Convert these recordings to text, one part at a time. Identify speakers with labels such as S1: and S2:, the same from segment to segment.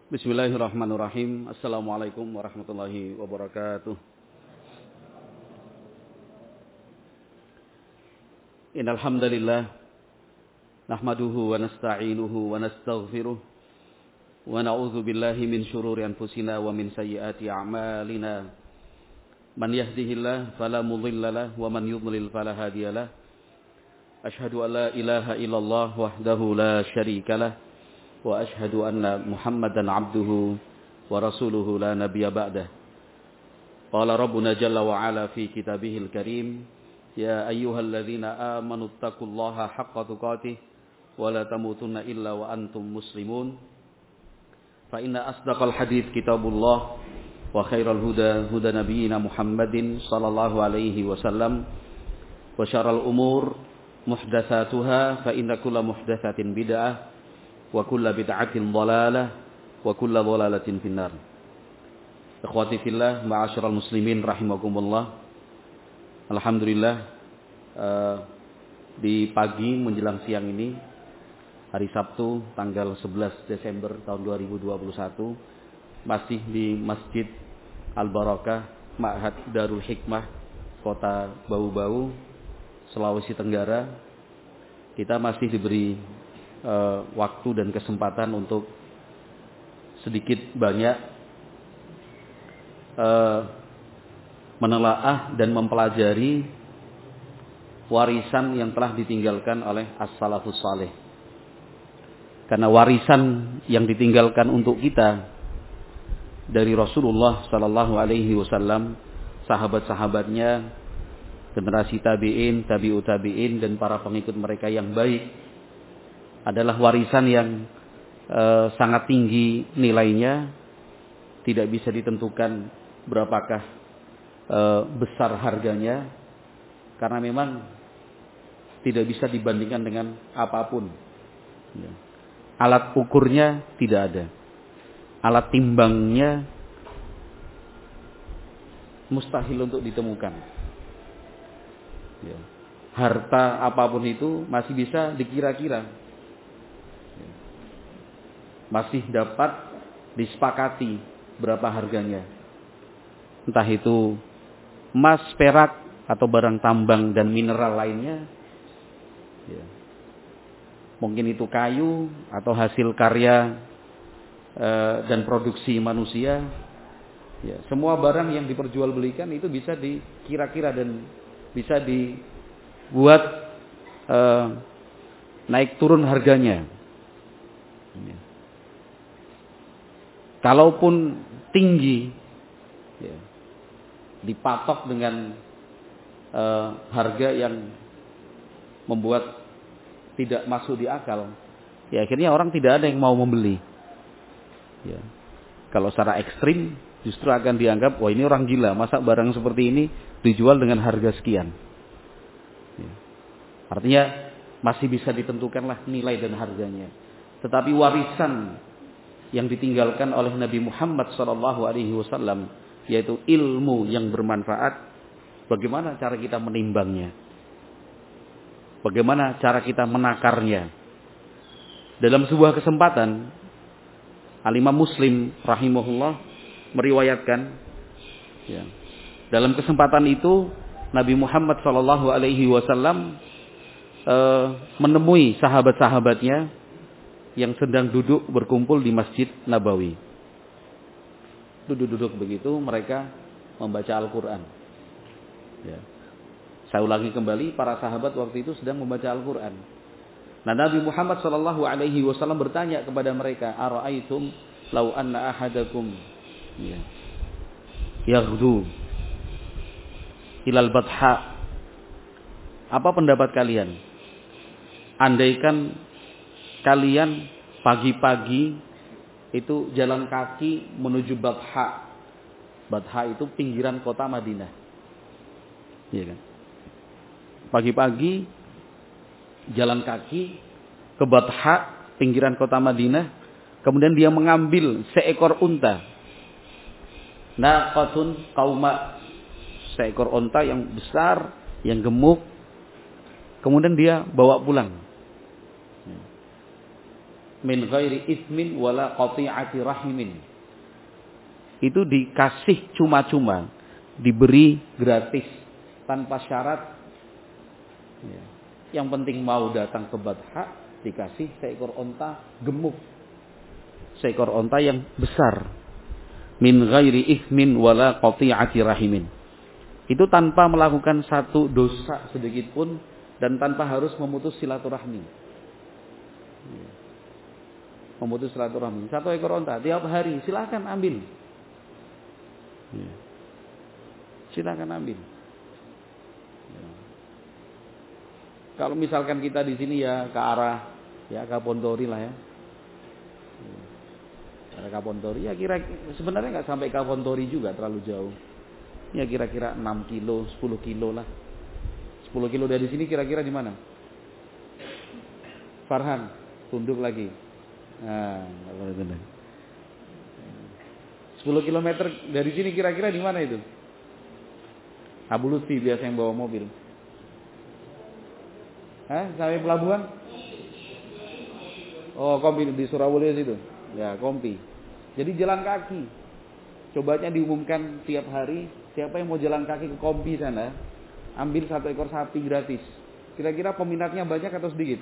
S1: Bismillahirrahmanirrahim. Assalamualaikum warahmatullahi wabarakatuh. Innal hamdalillah nahmaduhu wa nasta'inuhu wa nastaghfiruh wa na'udzu billahi min shururi anfusina wa min sayyiati a'malina. Man yahdihillahu fala mudhillalah wa man yudlil fala hadiyalah. Asyhadu an la ilaha illallah wahdahu la syarikalah wa ashhadu anna Muhammadan abduhu wa rasuluhu la nabiyya ba'dah. Qala rabbuna jalla wa ala fi kitabihil karim, ya ayyuhalladzina amanu taqullaha haqqa tuqatih wa la tamutunna illa wa antum muslimun. Fa inna asdaqal hadits kitabullah wa khairal huda huda nabiyyina Muhammadin sallallahu alaihi wasallam wa syarrul umur muhdatsatuha fa inna kulla muhdatsatin bid'ah wa kulla bid'atin dhalalah wa kulla dhalalatin finnar. Ikhwati fillah, ma'asyiral muslimin rahimakumullah. Alhamdulillah, di pagi menjelang siang ini, hari Sabtu tanggal 11 Desember tahun 2021, masih di Masjid Al-Barakah Ma'had Darul Hikmah Kota Bau-Bau, Sulawesi Tenggara. Kita masih diberi waktu dan kesempatan untuk sedikit banyak menelaah dan mempelajari warisan yang telah ditinggalkan oleh as-salafus saleh. Karena warisan yang ditinggalkan untuk kita dari Rasulullah sallallahu alaihi wasallam, sahabat-sahabatnya, generasi tabi'in, tabi'ut tabi'in dan para pengikut mereka yang baik adalah warisan yang sangat tinggi nilainya, tidak bisa ditentukan berapakah besar harganya, karena memang tidak bisa dibandingkan dengan apapun. Alat ukurnya tidak ada, alat timbangnya mustahil untuk ditemukan. Harta apapun itu masih bisa dikira-kira, masih dapat disepakati berapa harganya. Entah itu emas, perak, atau barang tambang dan mineral lainnya. Mungkin itu kayu atau hasil karya dan produksi manusia. Semua barang yang diperjualbelikan itu bisa dikira-kira dan bisa dibuat naik turun harganya. Kalaupun tinggi, dipatok dengan harga yang membuat tidak masuk di akal, akhirnya orang tidak ada yang mau membeli. Kalau secara ekstrim justru akan dianggap, wah ini orang gila, masa barang seperti ini dijual dengan harga sekian. Artinya masih bisa ditentukanlah nilai dan harganya. Tetapi warisan yang ditinggalkan oleh Nabi Muhammad SAW, yaitu ilmu yang bermanfaat, bagaimana cara kita menimbangnya? Bagaimana cara kita menakarnya? Dalam sebuah kesempatan, Al-Imam Muslim rahimahullah meriwayatkan, dalam kesempatan itu Nabi Muhammad SAW menemui sahabat-sahabatnya yang sedang duduk berkumpul di Masjid Nabawi. Duduk-duduk begitu mereka membaca Al-Quran. Saya ulangi kembali, para sahabat waktu itu sedang membaca Al-Quran. Nah, Nabi Muhammad SAW bertanya kepada mereka, Ara'aitum law anna ahadakum yaghdu ilal batha. Apa pendapat kalian? Andaikan kalian pagi-pagi itu jalan kaki menuju Batha. Batha itu pinggiran kota Madinah. Iya kan? Pagi-pagi jalan kaki ke Batha, pinggiran kota Madinah, kemudian dia mengambil seekor unta. Naqatun qauma, seekor unta yang besar, yang gemuk, kemudian dia bawa pulang. min ghairi itsmin wala qati'ati rahimin. Itu dikasih cuma-cuma, diberi gratis tanpa syarat. Ya. Yang penting mau datang ke Badha, dikasih seekor onta gemuk, seekor onta yang besar. Min ghairi itsmin wala qati'ati rahimin. Itu tanpa melakukan satu dosa sedikit pun dan tanpa harus memutus silaturahmi. Memutus silaturahmi. Satu ekor onta tiap hari silakan ambil. Silakan ambil. Kalau misalkan kita di sini ya ke arah ya Kapontori lah ya. Arah Kapontori ya sebenarnya nggak sampai Kapontori juga, terlalu jauh. Ya kira-kira 6 kilo, 10 kilo lah. 10 kilo dari sini kira-kira di mana? Farhan, tunduk lagi. Nah, 10 kilometer dari sini kira-kira di mana itu? Abu Lutfi biasa yang bawa mobil. Sampai pelabuhan? Oh, Kompi di Surabaya situ. Ya, Kompi. Jadi jalan kaki. Cobanya diumumkan tiap hari, siapa yang mau jalan kaki ke Kompi sana, ambil 1 ekor sapi gratis. Kira-kira peminatnya banyak atau sedikit?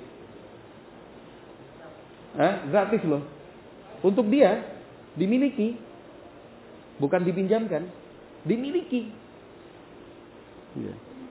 S1: Gratis loh. Untuk dia, dimiliki. Bukan dipinjamkan, dimiliki. Ya.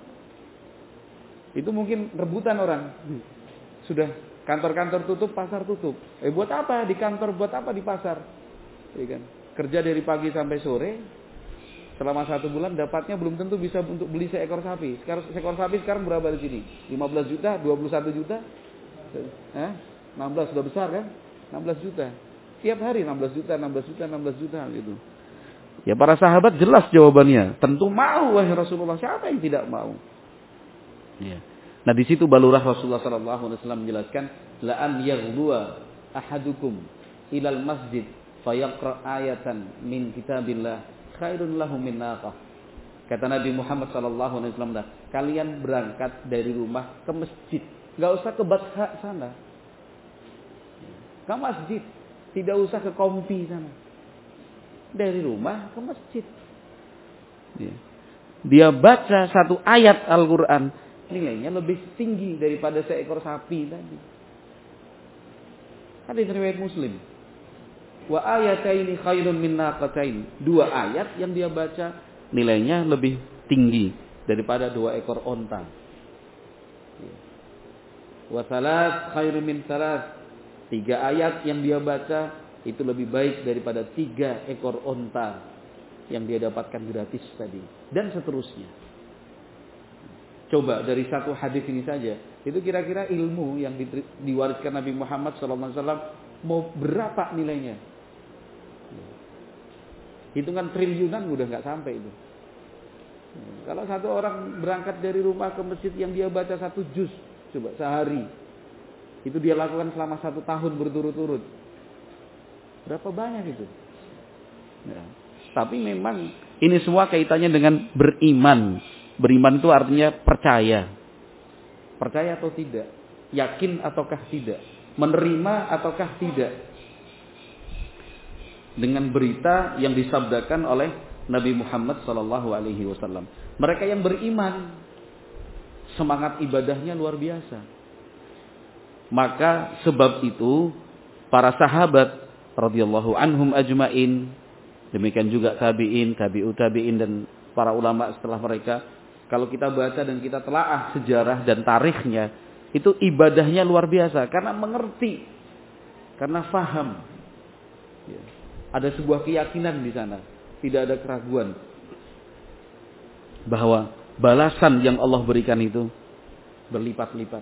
S1: Itu mungkin rebutan orang. Sudah kantor-kantor tutup, pasar tutup. Buat apa di kantor, buat apa di pasar? Ya kan? Kerja dari pagi sampai sore, selama 1 bulan dapatnya belum tentu bisa untuk beli seekor sapi. Seekor sapi sekarang berapa di sini? 15 juta, 21 juta? 16 sudah besar kan? 16 juta. Tiap hari 16 juta, 16 juta, 16 juta gitu. Ya para sahabat jelas jawabannya. Tentu mau wahai Rasulullah. Siapa yang tidak mau? Ya. Nah di situ barulah Rasulullah SAW menjelaskan, la an yaghduwa ahadukum ilal masjid fayaqra ayatan min kitabillah khairun lahu min naqah. Kata Nabi Muhammad SAW, kalian berangkat dari rumah ke masjid, nggak usah ke Badha sana, ke masjid, tidak usah ke Kompi sana, dari rumah ke masjid. Dia baca 1 ayat Al-Quran, nilainya lebih tinggi daripada seekor sapi tadi. Hadis riwayat Muslim. Wa ayataini khairun min naqatain. 2 ayat yang dia baca nilainya lebih tinggi daripada 2 ekor onta. Wa salat khairun min salat. 3 ayat yang dia baca itu lebih baik daripada 3 ekor onta yang dia dapatkan gratis tadi, dan seterusnya. Coba dari 1 hadis ini saja, itu kira-kira ilmu yang diwariskan Nabi Muhammad SAW mau berapa nilainya? Hitungan triliunan udah nggak sampai itu. Kalau satu orang berangkat dari rumah ke masjid yang dia baca 1 juz, coba sehari, itu dia lakukan selama 1 tahun berturut-turut. Berapa banyak itu? Ya. Tapi memang ini semua kaitannya dengan beriman. Beriman itu artinya percaya. Percaya atau tidak? Yakin ataukah tidak? Menerima ataukah tidak? Dengan berita yang disabdakan oleh Nabi Muhammad SAW. Mereka yang beriman, semangat ibadahnya luar biasa. Maka sebab itu para sahabat radhiyallahu anhum ajmain, demikian juga tabi'in, tabi'ut tabi'in dan para ulama setelah mereka, kalau kita baca dan kita telaah sejarah dan tarikhnya, itu ibadahnya luar biasa karena mengerti, karena faham. Ya. Ada sebuah keyakinan di sana, tidak ada keraguan bahwa balasan yang Allah berikan itu berlipat-lipat,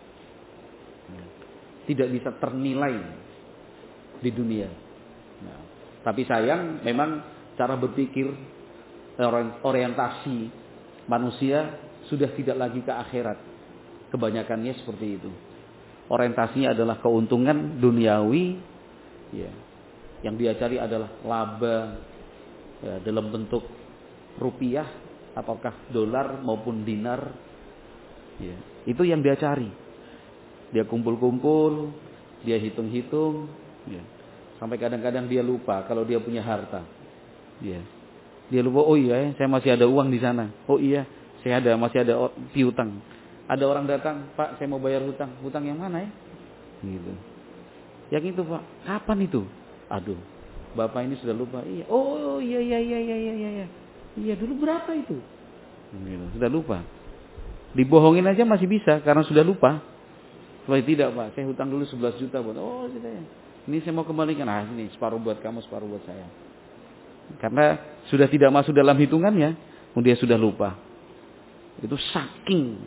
S1: tidak bisa ternilai di dunia. Nah, tapi sayang, memang cara berpikir, orientasi manusia sudah tidak lagi ke akhirat. Kebanyakannya seperti itu. Orientasinya adalah keuntungan duniawi, ya. Yang dia cari adalah laba, ya, dalam bentuk rupiah, apakah dolar maupun dinar. Ya. Itu yang dia cari. Dia kumpul-kumpul, Dia hitung-hitung, ya. Sampai kadang-kadang dia lupa kalau dia punya harta. Ya. Dia lupa, oh iya, saya masih ada uang di sana. Oh iya, masih ada piutang. Ada orang datang, Pak, saya mau bayar hutang. Hutang yang mana ya? Gitu. Yang itu, Pak. Kapan itu? Aduh, Bapak ini sudah lupa. Iya. Oh iya. Iya, dulu berapa itu? Gitu. Sudah lupa. Dibohongin aja masih bisa karena sudah lupa. Kalau tidak, Pak, saya hutang dulu 11 juta buat. Oh, gitu ya. Ini saya mau kembalikan. Ah, ini separuh buat kamu, separuh buat saya. Karena sudah tidak masuk dalam hitungannya, dia sudah lupa. Itu saking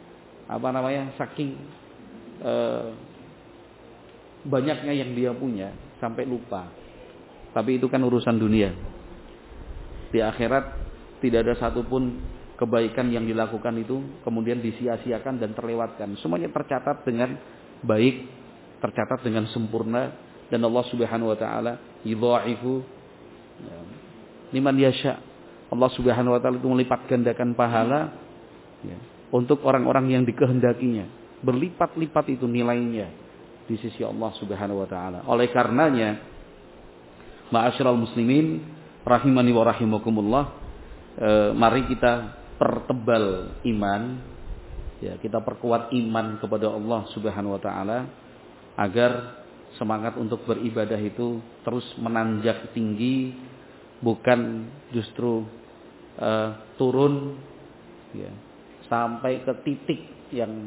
S1: banyaknya yang dia punya sampai lupa. Tapi itu kan urusan dunia. Di akhirat tidak ada satupun kebaikan yang dilakukan itu kemudian disia-siakan dan terlewatkan. Semuanya tercatat dengan baik, tercatat dengan sempurna, dan Allah Subhanahu wa taala yudha'ifu liman yasha. Allah Subhanahu wa taala itu melipat gandakan pahala untuk orang-orang yang dikehendakinya. Berlipat-lipat itu nilainya di sisi Allah Subhanahu wa taala. Oleh karenanya, ma'asyiral muslimin rahimani wa rahimakumullah, mari kita pertebal iman, ya, kita perkuat iman kepada Allah Subhanahu wa taala agar semangat untuk beribadah itu terus menanjak tinggi, bukan justru turun, ya, sampai ke titik yang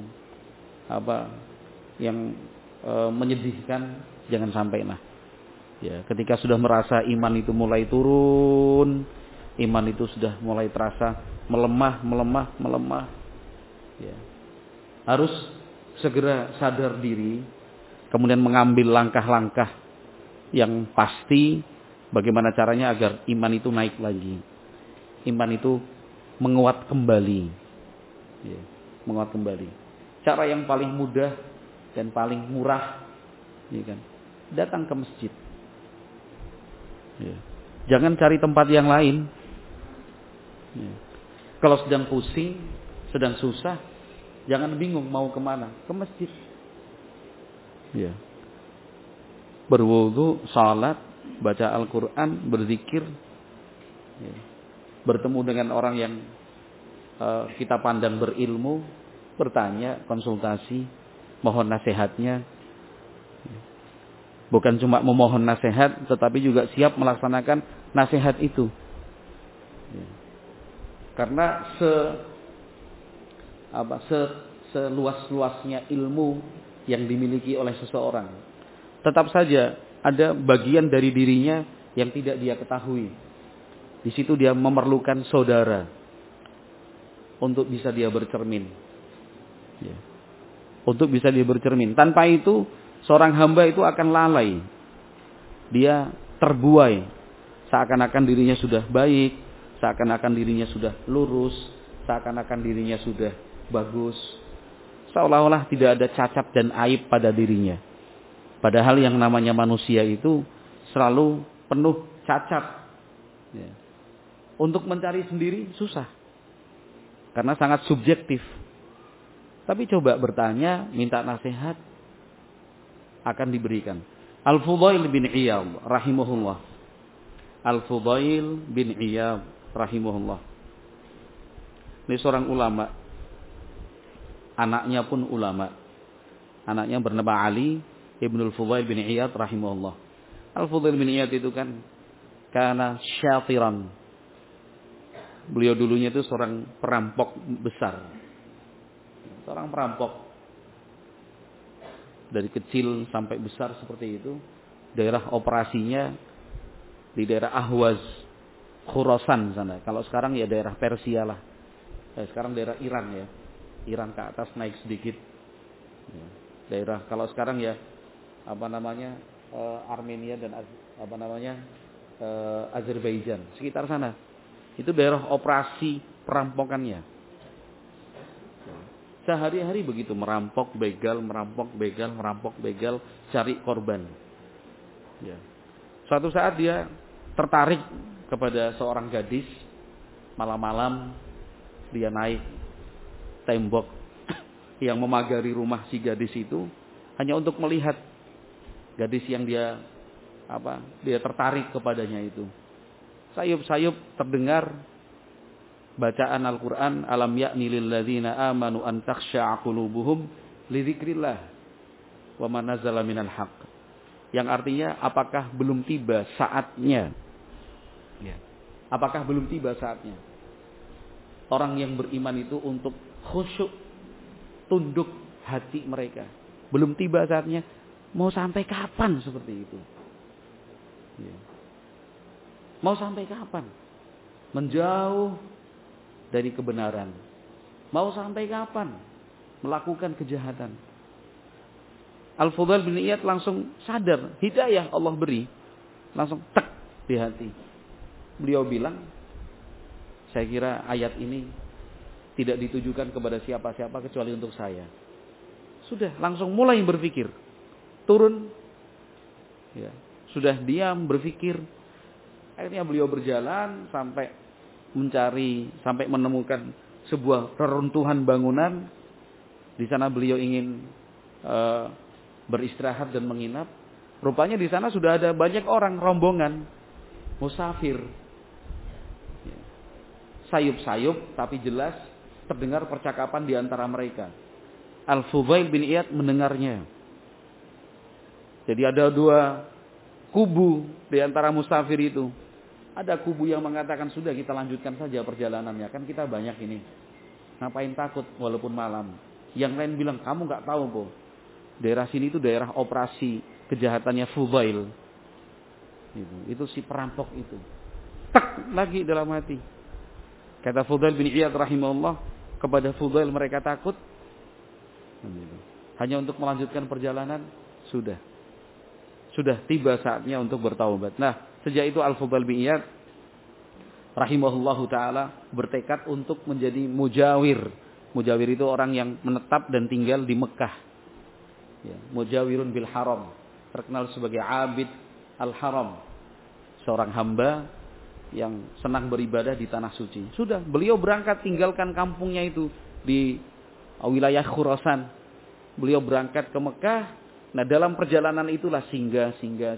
S1: menyedihkan. Jangan sampai lah. Ya, ketika sudah merasa iman itu mulai turun, iman itu sudah mulai terasa melemah, ya, harus segera sadar diri, kemudian mengambil langkah-langkah yang pasti. Bagaimana caranya agar iman itu naik lagi, iman itu menguat kembali, ya, menguat kembali. Cara yang paling mudah dan paling murah, ya kan, datang ke masjid. Ya. Jangan cari tempat yang lain. Ya. Kalau sedang pusing, sedang susah, jangan bingung mau kemana, ke masjid. Ya. Berwudu, salat, baca Al-Quran, berzikir, ya, bertemu dengan orang yang kita pandang berilmu, bertanya, konsultasi, mohon nasihatnya. Bukan cuma memohon nasihat, tetapi juga siap melaksanakan nasihat itu. Ya. Karena seluas-luasnya ilmu yang dimiliki oleh seseorang, tetap saja ada bagian dari dirinya yang tidak dia ketahui. Di situ dia memerlukan saudara untuk bisa dia bercermin. Ya. Untuk bisa dia bercermin. Tanpa itu, seorang hamba itu akan lalai. Dia terbuai. Seakan-akan dirinya sudah baik. Seakan-akan dirinya sudah lurus. Seakan-akan dirinya sudah bagus. Seolah-olah tidak ada cacat dan aib pada dirinya. Padahal yang namanya manusia itu selalu penuh cacat. Ya. Untuk mencari sendiri susah. Karena sangat subjektif. Tapi coba bertanya, minta nasihat, akan diberikan. Al-Fudail bin Iyad rahimahullah. Al-Fudail bin Iyad rahimahullah. Ini seorang ulama. Anaknya pun ulama. Anaknya bernama Ali Ibnul Fudail bin Iyad rahimahullah. Al-Fudail bin Iyad itu kan karena syatiran. Beliau dulunya itu seorang perampok besar. Seorang perampok. Dari kecil sampai besar seperti itu. Daerah operasinya di daerah Ahwaz, Khurasan sana. Kalau sekarang ya daerah Persia lah. Sekarang daerah Iran ya. Iran ke atas naik sedikit. Ya. Daerah kalau sekarang ya Armenia dan Azerbaijan, sekitar sana. Itu daerah operasi perampokannya. Sehari-hari begitu, merampok, begal, cari korban. Ya. Suatu saat dia tertarik kepada seorang gadis. Malam-malam dia naik tembok yang memagari rumah si gadis itu hanya untuk melihat gadis yang dia tertarik kepadanya itu. Sayup-sayup terdengar bacaan Al-Quran, alam ya'ni lil ladzina amanu an takhsha'a qulubuhum li dzikrillah wa ma nazala minal haqq. Yang artinya, apakah belum tiba saatnya? Ya. Apakah belum tiba saatnya orang yang beriman itu untuk khusyuk, tunduk hati mereka? Belum tiba saatnya. Mau sampai kapan seperti itu? Ya. Mau sampai kapan menjauh dari kebenaran? Mau sampai kapan melakukan kejahatan? Al-Fudail bin Iyad langsung sadar, hidayah Allah beri, langsung tek di hati. Beliau bilang, saya kira ayat ini tidak ditujukan kepada siapa-siapa kecuali untuk saya. Sudah, langsung mulai berpikir. Turun, ya, sudah diam, berpikir. Akhirnya beliau berjalan sampai menemukan sebuah reruntuhan bangunan. Di sana beliau ingin beristirahat dan menginap. Rupanya di sana sudah ada banyak orang, rombongan musafir. Sayup-sayup tapi jelas terdengar percakapan di antara mereka. Al-Fudail bin Iyad mendengarnya. Jadi ada dua kubu di antara musafir itu. Ada kubu yang mengatakan, sudah kita lanjutkan saja perjalanannya, kan kita banyak ini. Ngapain takut walaupun malam? Yang lain bilang, kamu gak tahu kok, daerah sini itu daerah operasi kejahatannya Fudail. Itu si perampok itu. Tak lagi dalam hati. Kata Fudail bin Iyad rahimahullah, kepada Fudail mereka takut. Hanya untuk melanjutkan perjalanan, sudah tiba saatnya untuk bertaubat. Nah, sejak itu Al-Fudail bin Iyad rahimahullahu ta'ala bertekad untuk menjadi mujawir. Mujawir itu orang yang menetap dan tinggal di Mekah. Ya, mujawirun bil haram. Terkenal sebagai abid al-haram. Seorang hamba yang senang beribadah di tanah suci. Sudah, beliau berangkat tinggalkan kampungnya itu di wilayah Khurasan. Beliau berangkat ke Mekah. Nah, dalam perjalanan itulah singgah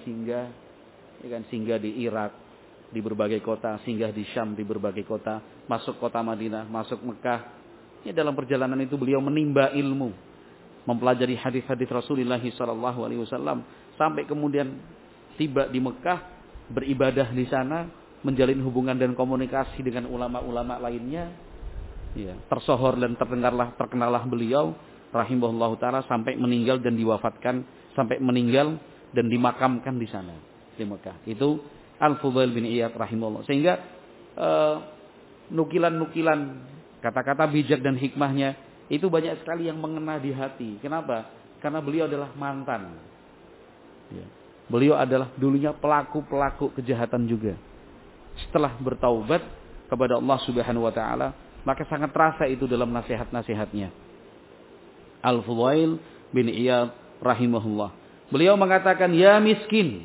S1: di Irak, di berbagai kota, singgah di Syam, di berbagai kota, masuk kota Madinah, masuk Mekah. Ya, dalam perjalanan itu beliau menimba ilmu, mempelajari hadis-hadis Rasulullah SAW, sampai kemudian tiba di Mekah, beribadah di sana, menjalin hubungan dan komunikasi dengan ulama-ulama lainnya. Ya, tersohor dan terkenallah beliau rahimahullahu ta'ala sampai meninggal dan diwafatkan, sampai meninggal dan dimakamkan di sana di Mekah. Itu Al-Fudail bin Iyad rahimahullah. Sehingga nukilan-nukilan kata-kata bijak dan hikmahnya itu banyak sekali yang mengena di hati. Kenapa? Karena beliau adalah mantan. Ya. Beliau adalah dulunya pelaku kejahatan juga. Setelah bertaubat kepada Allah Subhanahu wa taala, maka sangat terasa itu dalam nasihat-nasihatnya. Al-Fudail bin Iyad rahimahullah. Beliau mengatakan, ya miskin,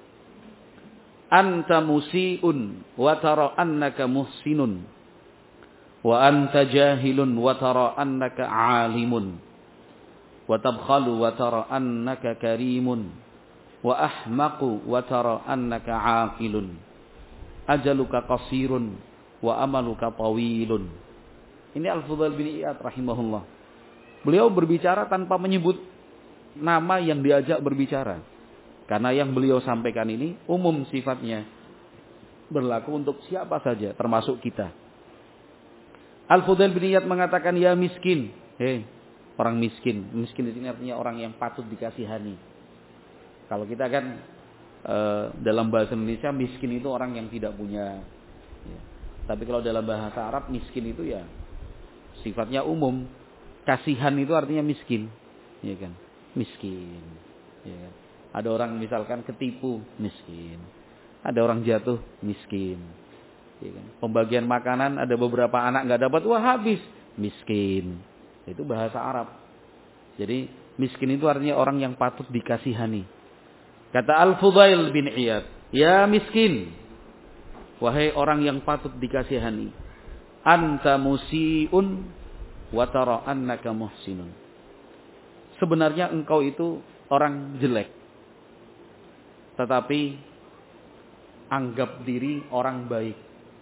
S1: anta musiun wa tara annaka muhsinun, wa anta jahilun wa tara annaka alimun, wa tabkhalu wa tara annaka karimun, wa ahmaqu wa tara annaka aqilun, ajaluka qasirun wa amaluka tawilun. Ini Al-Fudail bin Iyad rahimahullah. Beliau berbicara tanpa menyebut nama yang diajak berbicara. Karena yang beliau sampaikan ini umum sifatnya. Berlaku untuk siapa saja, termasuk kita. Al-Fudail bin Iyad mengatakan, ya miskin. Orang miskin. Miskin di sini artinya orang yang patut dikasihani. Kalau kita kan dalam bahasa Indonesia, miskin itu orang yang tidak punya. Ya. Tapi kalau dalam bahasa Arab, miskin itu ya sifatnya umum. Kasihan itu artinya miskin, ya kan? Miskin, ya kan? Ada orang misalkan ketipu, miskin. Ada orang jatuh, miskin, ya kan? Pembagian makanan ada beberapa anak nggak dapat, wah habis, miskin. Itu bahasa Arab. Jadi miskin itu artinya orang yang patut dikasihani. Kata Al-Fudail bin Iyad, ya miskin, wahai orang yang patut dikasihani, anta musiun wa tara annaka muhsinun. Sebenarnya engkau itu orang jelek. tetapi anggap diri orang baik.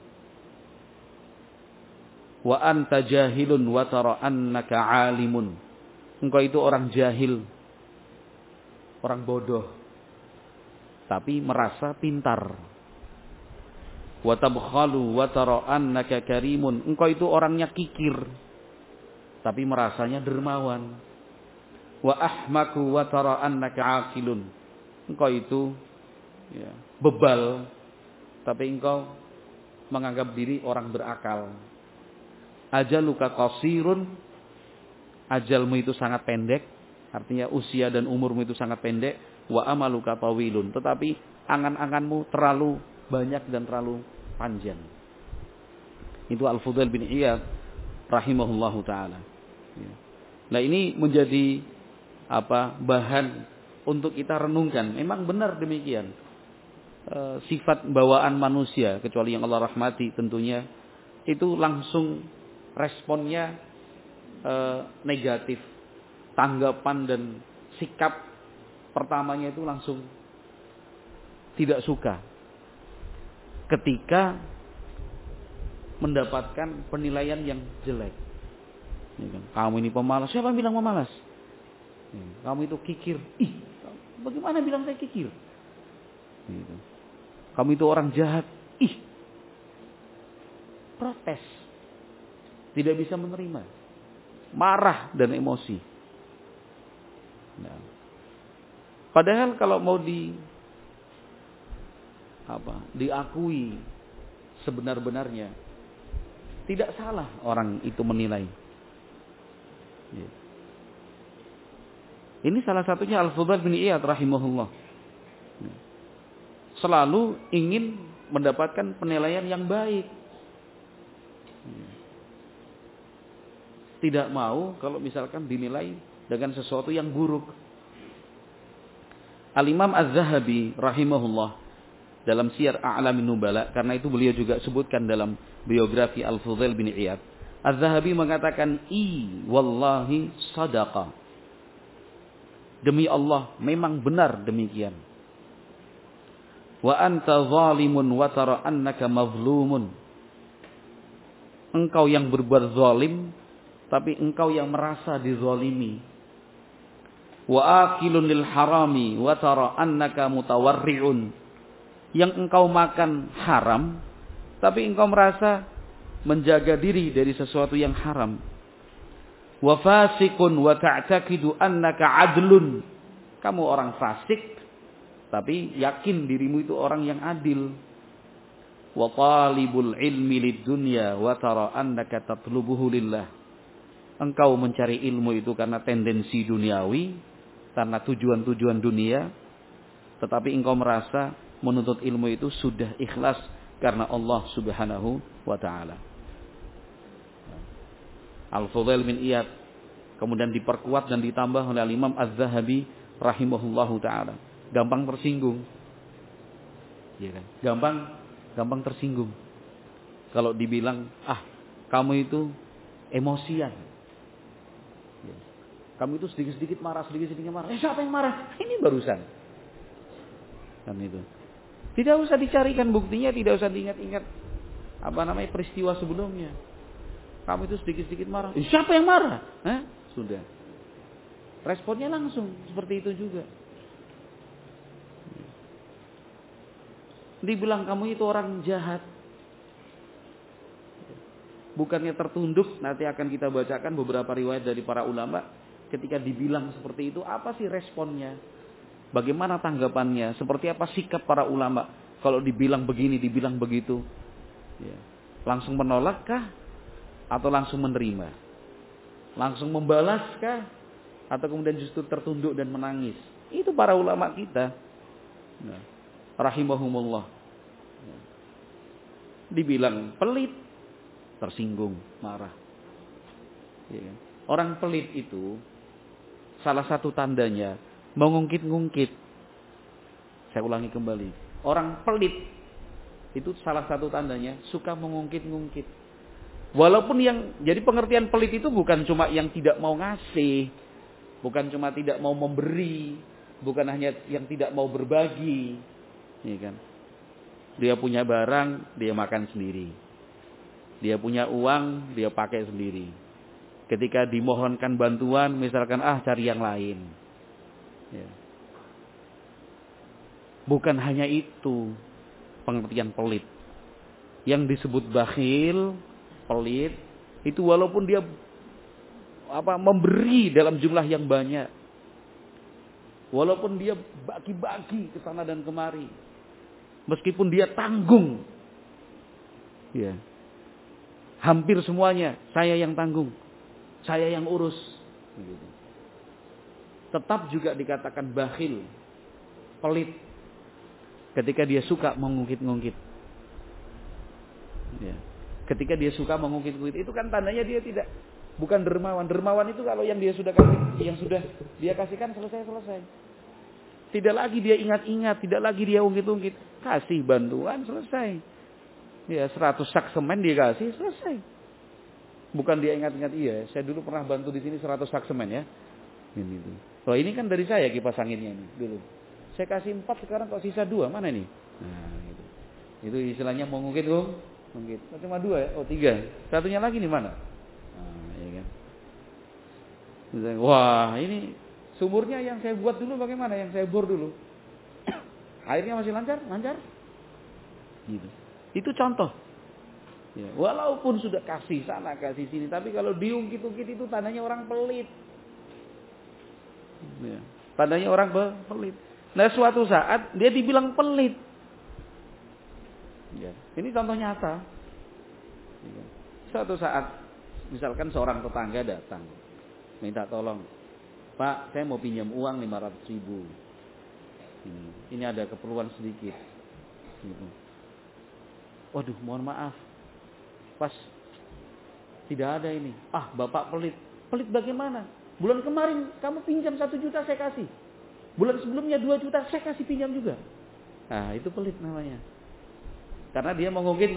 S1: Wa anta jahilun wa tara annaka alimun. Engkau itu orang jahil, orang bodoh, tapi merasa pintar. Wa tabkhalu wa tara annaka karimun. Engkau itu orangnya kikir, tapi merasanya dermawan. Wa ahmaku wa tara annaka aqilun. Engkau itu bebal, tapi engkau menganggap diri orang berakal. Ajaluka qasirun, ajalmu itu sangat pendek, artinya usia dan umurmu itu sangat pendek. Wa amaluka tawilun, tetapi angan-anganmu terlalu banyak dan terlalu panjang. Itu Al-Fudail bin Iyad rahimahullahu taala. Nah, ini menjadi bahan untuk kita renungkan. Memang benar demikian. Sifat bawaan manusia, kecuali yang Allah rahmati tentunya, itu langsung responnya negatif. Tanggapan dan sikap pertamanya itu langsung tidak suka ketika mendapatkan penilaian yang jelek. Kamu ini pemalas. Siapa yang bilang pemalas? Kamu itu kikir. Ih, bagaimana bilang saya kikir? Kamu itu orang jahat. Ih, protes. Tidak bisa menerima. Marah dan emosi. Nah, padahal kalau mau diakui sebenar-benarnya, tidak salah orang itu menilai. Ini salah satunya Al-Fudail bin Iyad rahimahullah. Selalu ingin mendapatkan penilaian yang baik. Tidak mau kalau misalkan dinilai dengan sesuatu yang buruk. Al-Imam Az-Zahabi rahimahullah dalam Siyar A'lamin Nubala, karena itu beliau juga sebutkan dalam biografi Al-Fudail bin Iyad. Az-Zahabi mengatakan, wallahi sadaqa. Demi Allah, memang benar demikian. Wa anta zalimun wa tara annaka mazlumun. Engkau yang berbuat zalim, tapi engkau yang merasa dizalimi. Wa akilun lil harami wa tara annaka mutawarri'un. Yang engkau makan haram, tapi engkau merasa menjaga diri dari sesuatu yang haram. Wa fasikun wa ta'taqidu annaka adlun. Kamu orang fasik, tapi yakin dirimu itu orang yang adil. Wa talibul ilmi lid dunya wa tara annaka tatlubuhu lillah. Engkau mencari ilmu itu karena tendensi duniawi, karena tujuan-tujuan dunia, tetapi engkau merasa menuntut ilmu itu sudah ikhlas karena Allah Subhanahu wa taala. Al-Fudail bin Iyad kemudian diperkuat dan ditambah oleh Imam Az-Zahabi rahimahullahu taala. Gampang tersinggung. Ya kan? Gampang tersinggung. Kalau dibilang, kamu itu emosian. Ya. Kamu itu sedikit-sedikit marah. Siapa yang marah? Ini barusan. Kan itu. Tidak usah dicarikan buktinya, tidak usah diingat-ingat peristiwa sebelumnya. Kamu itu sedikit-sedikit marah. Siapa yang marah? Sudah. Responnya langsung seperti itu juga. Dibilang kamu itu orang jahat. Bukannya tertunduk, nanti akan kita bacakan beberapa riwayat dari para ulama. Ketika dibilang seperti itu, apa sih responnya? Bagaimana tanggapannya? Seperti apa sikap para ulama? Kalau dibilang begini, dibilang begitu. Ya. Langsung menolakkah? Atau langsung menerima? Langsung membalaskah? Atau kemudian justru tertunduk dan menangis? Itu para ulama kita. Nah, rahimahumullah. Dibilang pelit, tersinggung, marah. Ya. Orang pelit itu salah satu tandanya mengungkit-ngungkit. Saya ulangi kembali. Orang pelit itu salah satu tandanya suka mengungkit-ngungkit. Walaupun jadi pengertian pelit itu bukan cuma yang tidak mau ngasih, bukan cuma tidak mau memberi, bukan hanya yang tidak mau berbagi, ya kan? Dia punya barang, dia makan sendiri. Dia punya uang, dia pakai sendiri. Ketika dimohonkan bantuan, misalkan cari yang lain. Ya. Bukan hanya itu pengertian pelit. Yang disebut bakhil, pelit, itu walaupun dia memberi dalam jumlah yang banyak. Walaupun dia bagi-bagi ke sana dan kemari. Meskipun dia tanggung. Ya. Hampir semuanya saya yang tanggung. Saya yang urus. Begitu. Tetap juga dikatakan bakhil. Pelit. Ketika dia suka mengungkit-ungkit. Ya. Ketika dia suka mengungkit-ungkit. Itu kan tandanya dia bukan dermawan. Dermawan itu kalau yang dia sudah kasih, yang sudah dia kasihkan selesai. Tidak lagi dia ingat-ingat. Tidak lagi dia ungkit-ungkit. Kasih bantuan selesai. Ya 100 sak semen dia kasih selesai. Bukan dia ingat-ingat, iya saya dulu pernah bantu di sini 100 sak semen ya. Ini. Oh ini kan dari saya kipas anginnya ini dulu. Saya kasih 4 sekarang kok sisa 2 mana ini? Nah gitu. Itu istilahnya mau ngungkit mungkit. Cuma 2 ya? Oh 3. Satunya lagi nih mana? Nah, ya kan. Wah ini sumurnya yang saya buat dulu bagaimana? Yang saya bor dulu. Airnya masih lancar? Lancar? Gitu. Itu contoh. Ya, walaupun sudah kasih sana, kasih sini. Tapi kalau diungkit-ungkit itu tandanya orang pelit. Ya, tandanya orang pelit. Nah suatu saat dia dibilang pelit. Ya, ini contoh nyata. Ya, suatu saat misalkan seorang tetangga datang. Minta tolong. Pak saya mau pinjam uang 500.000. Ini ada keperluan sedikit. Gitu. Waduh mohon maaf. Pas tidak ada ini. Bapak pelit. Pelit bagaimana? Bulan kemarin kamu pinjam 1 juta saya kasih. Bulan sebelumnya 2 juta saya kasih pinjam juga. Nah itu pelit namanya. Karena dia mau ngungkit.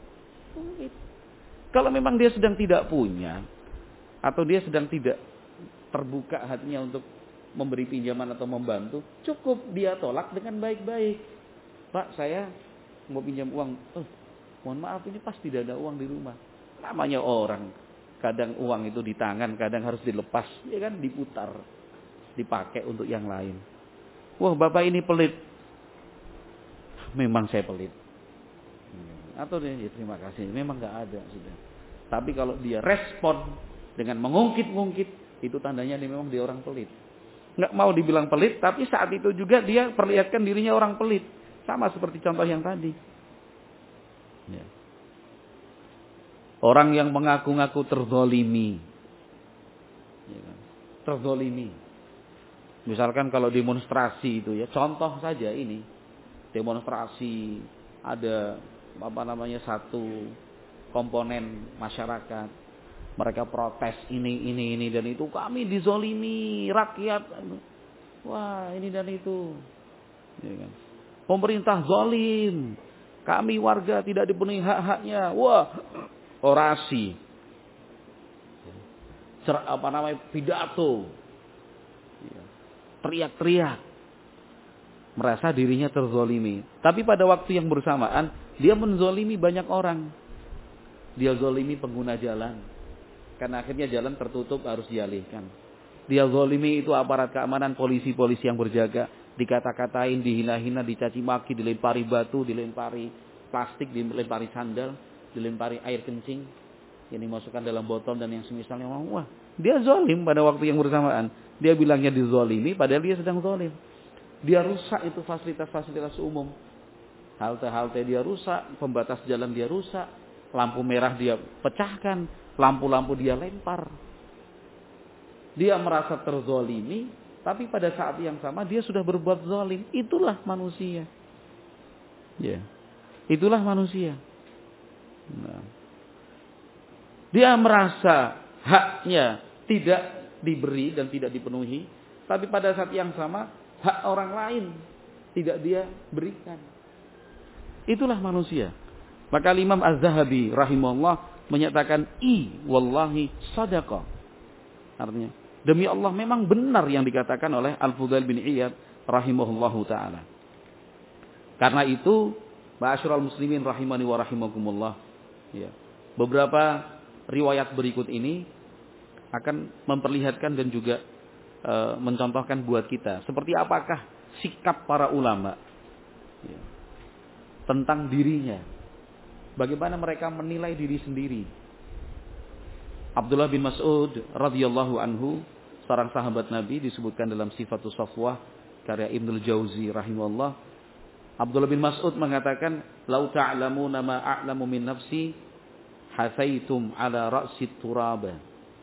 S1: Kalau memang dia sedang tidak punya. Atau dia sedang tidak terbuka hatinya untuk memberi pinjaman atau membantu. Cukup dia tolak dengan baik-baik. Pak saya mau pinjam uang. Mohon maaf ini pas tidak ada uang di rumah. Namanya orang. Kadang uang itu di tangan, kadang harus dilepas. Ya kan diputar. Dipakai untuk yang lain. Wah bapak ini pelit. Memang saya pelit. Atau dia terima kasih. Memang gak ada sudah. Tapi kalau dia respon dengan mengungkit-ungkit. Itu tandanya memang dia orang pelit. Gak mau dibilang pelit. Tapi saat itu juga dia perlihatkan dirinya orang pelit. Sama seperti contoh yang tadi. Ya. Orang yang mengaku-ngaku terzolimi. Ya kan? Terzolimi. Misalkan kalau demonstrasi itu ya. Contoh saja ini. Demonstrasi. Ada satu komponen masyarakat. Mereka protes ini dan itu. Kami dizolimi rakyat. Wah ini dan itu. Ya kan? Pemerintah zolim. Kami warga tidak dipenuhi hak-haknya. Wah, orasi. Pidato. Teriak-teriak. Merasa dirinya terzolimi. Tapi pada waktu yang bersamaan, dia menzolimi banyak orang. Dia zolimi pengguna jalan. Karena akhirnya jalan tertutup harus dialihkan. Dia zolimi itu aparat keamanan, polisi-polisi yang berjaga. Dikata-katain, dihina-hina, dicaci maki, dilempari batu, dilempari plastik, dilempari sandal, dilempari air kencing yang dimasukkan dalam botol dan yang semisalnya. Wah, dia zalim pada waktu yang bersamaan. Dia bilangnya dizalimi padahal dia sedang zalim. Dia rusak itu fasilitas-fasilitas umum. Halte-halte dia rusak, pembatas jalan dia rusak, lampu merah dia pecahkan, lampu-lampu dia lempar. Dia merasa terzalimi. Tapi pada saat yang sama dia sudah berbuat zalim. Itulah manusia. Ya. Itulah manusia. Nah. Dia merasa haknya tidak diberi dan tidak dipenuhi. Tapi pada saat yang sama hak orang lain tidak dia berikan. Itulah manusia. Maka Imam Az-Zahabi rahimahullah menyatakan wallahi sadaqah. Artinya demi Allah memang benar yang dikatakan oleh Al-Fudail bin Iyad. rahimahullahu taala. Karena itu, ma'asyiral muslimin rahimani wa rahimakumullah, ya. Beberapa riwayat berikut ini akan memperlihatkan dan juga mencontohkan buat kita seperti apakah sikap para ulama, ya, tentang dirinya. Bagaimana mereka menilai diri sendiri. Abdullah bin Mas'ud radhiyallahu anhu, seorang sahabat Nabi, disebutkan dalam Sifatus Safwah karya Ibnul Jauzi rahimahullah. Abdullah bin Mas'ud mengatakan, "Lau ta'lamuna ma a'lamu min nafsi, hasaitum ala ra'sit turaba."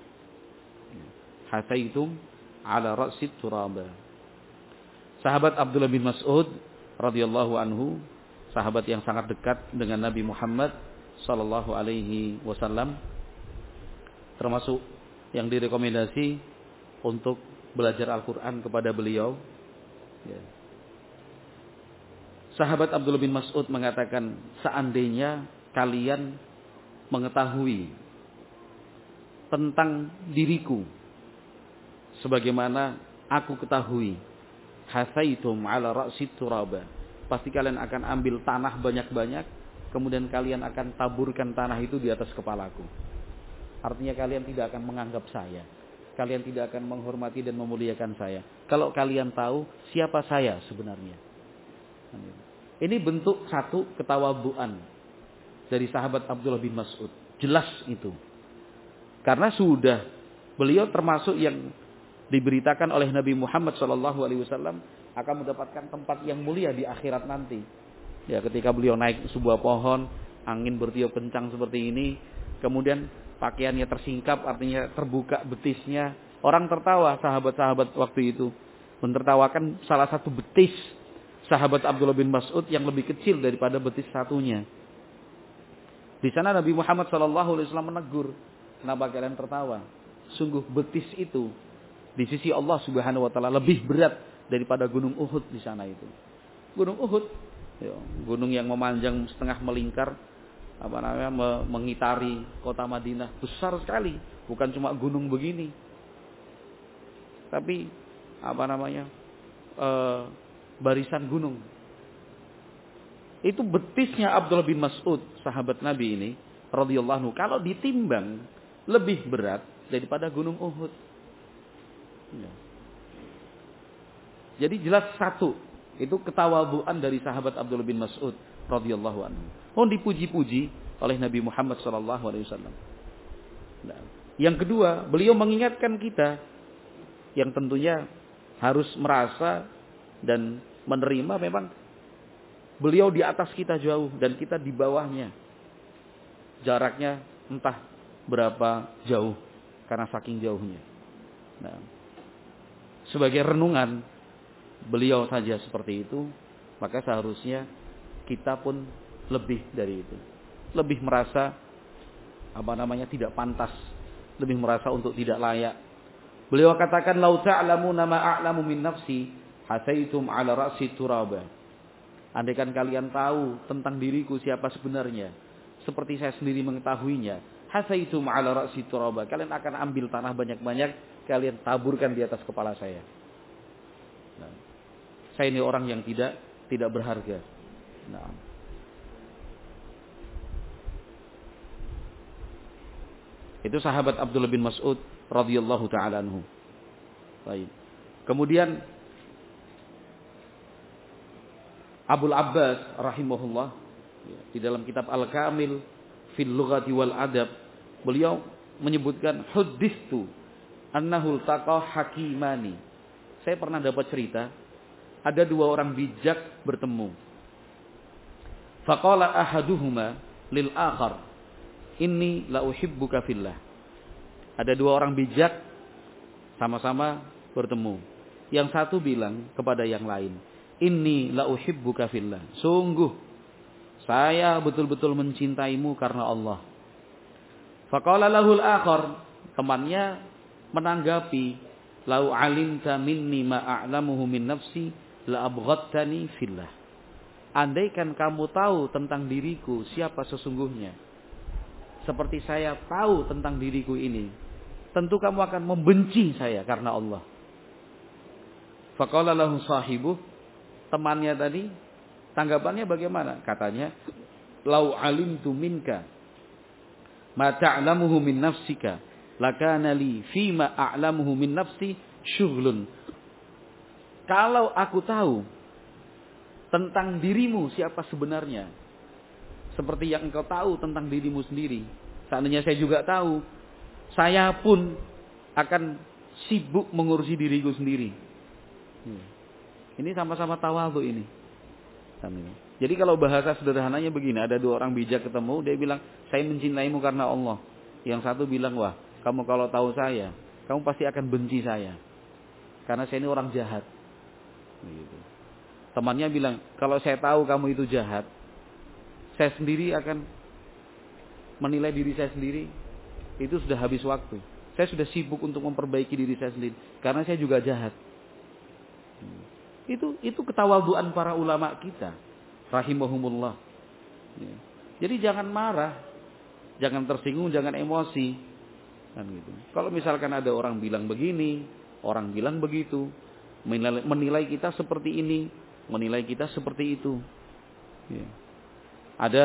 S1: Hasaitum ala ra'sit turaba. Sahabat Abdullah bin Mas'ud radhiyallahu anhu, sahabat yang sangat dekat dengan Nabi Muhammad sallallahu alaihi wasallam, termasuk yang direkomendasi untuk belajar Al-Quran kepada beliau. Ya. Sahabat Abdullah bin Mas'ud mengatakan, seandainya kalian mengetahui tentang diriku sebagaimana aku ketahui, hasaitum ala ra'sit turaba, pasti kalian akan ambil tanah banyak-banyak, kemudian kalian akan taburkan tanah itu di atas kepalaku. Artinya kalian tidak akan menganggap saya. Kalian tidak akan menghormati dan memuliakan saya. Kalau kalian tahu siapa saya sebenarnya. Ini bentuk satu ketawaduan dari sahabat Abdullah bin Mas'ud. Jelas itu. Karena sudah beliau termasuk yang diberitakan oleh Nabi Muhammad SAW akan mendapatkan tempat yang mulia di akhirat nanti. Ya, ketika beliau naik sebuah pohon, angin bertiup kencang seperti ini, kemudian pakaiannya tersingkap, artinya terbuka betisnya. Orang tertawa, sahabat-sahabat waktu itu mentertawakan salah satu betis sahabat Abdullah bin Mas'ud yang lebih kecil daripada betis satunya. Di sana Nabi Muhammad SAW menegur, kenapa kalian tertawa? Sungguh betis itu di sisi Allah Subhanahu Wa Taala lebih berat daripada gunung Uhud di sana itu. Gunung Uhud, ya, gunung yang memanjang setengah melingkar, mengitari kota Madinah, besar sekali, bukan cuma gunung begini, tapi barisan gunung. Itu betisnya Abdullah bin Mas'ud, sahabat Nabi ini radhiyallahu anhu, kalau ditimbang lebih berat daripada gunung Uhud. Ya. Jadi jelas satu, itu ketawaduan dari sahabat Abdullah bin Mas'ud radhiyallahu anhu. Dipuji-puji oleh Nabi Muhammad SAW. Nah, yang kedua, beliau mengingatkan kita yang tentunya harus merasa dan menerima memang beliau di atas kita jauh dan kita di bawahnya. Jaraknya entah berapa jauh karena saking jauhnya. Nah, sebagai renungan beliau saja seperti itu, maka seharusnya kita pun lebih dari itu. Lebih merasa tidak pantas, lebih merasa untuk tidak layak. Beliau katakan, "Lau ta'lamuna ma a'lamu min nafsi, hasaitum 'ala ra'si turaba." Andaikan kalian tahu tentang diriku siapa sebenarnya, seperti saya sendiri mengetahuinya, hasaitum 'ala ra'si turaba. Kalian akan ambil tanah banyak-banyak, kalian taburkan di atas kepala saya. Nah, saya ini orang yang tidak berharga. Nah, itu sahabat Abdullah bin Mas'ud radhiyallahu taala anhu. Baik. Kemudian Abul Abbas rahimahullah, di dalam kitab Al-Kamil fil Lughati wal Adab, beliau menyebutkan, "Huddithu annahu taqa hakimani." Saya pernah dapat cerita ada dua orang bijak bertemu. Faqala ahaduhuma lil akhar, "Inni la uhibbuka fillah." Ada dua orang bijak sama-sama bertemu. Yang satu bilang kepada yang lain, "Inni la uhibbuka fillah." Sungguh saya betul-betul mencintaimu karena Allah. Faqala lahul akhar, temannya menanggapi, "Lau alimta minni ma a'lamuhu min nafsi la abghadtani fillah." Andaikan kamu tahu tentang diriku siapa sesungguhnya, seperti saya tahu tentang diriku ini, tentu kamu akan membenci saya karena Allah. Faqala lahu sahibuh, temannya tadi, tanggapannya bagaimana? Katanya, lau alimtu minka ma ta'lamuhu min nafsika lakana li fima a'lamuhu min nafsi syughlun. Kalau aku tahu tentang dirimu siapa sebenarnya, seperti yang engkau tahu tentang dirimu sendiri, seandainya saya juga tahu, saya pun akan sibuk mengurusi diriku sendiri. Ini sama-sama tawadhu ini. Jadi kalau bahasa sederhananya begini, ada dua orang bijak ketemu, dia bilang, saya mencintaimu karena Allah. Yang satu bilang, wah, kamu kalau tahu saya, kamu pasti akan benci saya. Karena saya ini orang jahat. Begitu. Temannya bilang, kalau saya tahu kamu itu jahat, saya sendiri akan menilai diri saya sendiri. Itu sudah habis waktu. Saya sudah sibuk untuk memperbaiki diri saya sendiri. Karena saya juga jahat. Itu ketawaduan para ulama kita. Rahimahumullah. Jadi jangan marah. Jangan tersinggung, jangan emosi. Kan gitu. Kalau misalkan ada orang bilang begini, orang bilang begitu, menilai kita seperti ini, menilai kita seperti itu. Ya. Ada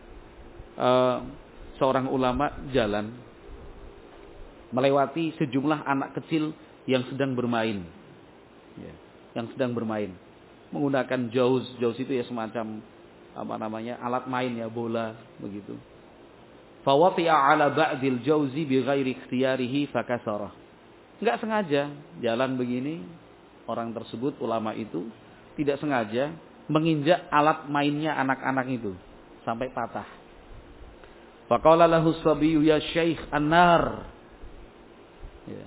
S1: seorang ulama jalan melewati sejumlah anak kecil yang sedang bermain. Ya, yang sedang bermain. Menggunakan jauz itu ya semacam alat main ya, bola begitu. Fawati'a ala ba'dil jauzi bi ghairi ikhtiyarihi fakasarah. Enggak sengaja jalan begini, orang tersebut ulama itu tidak sengaja menginjak alat mainnya anak-anak itu sampai patah. Faqala lahu sabiyyu ya syekh an-nar. Ya.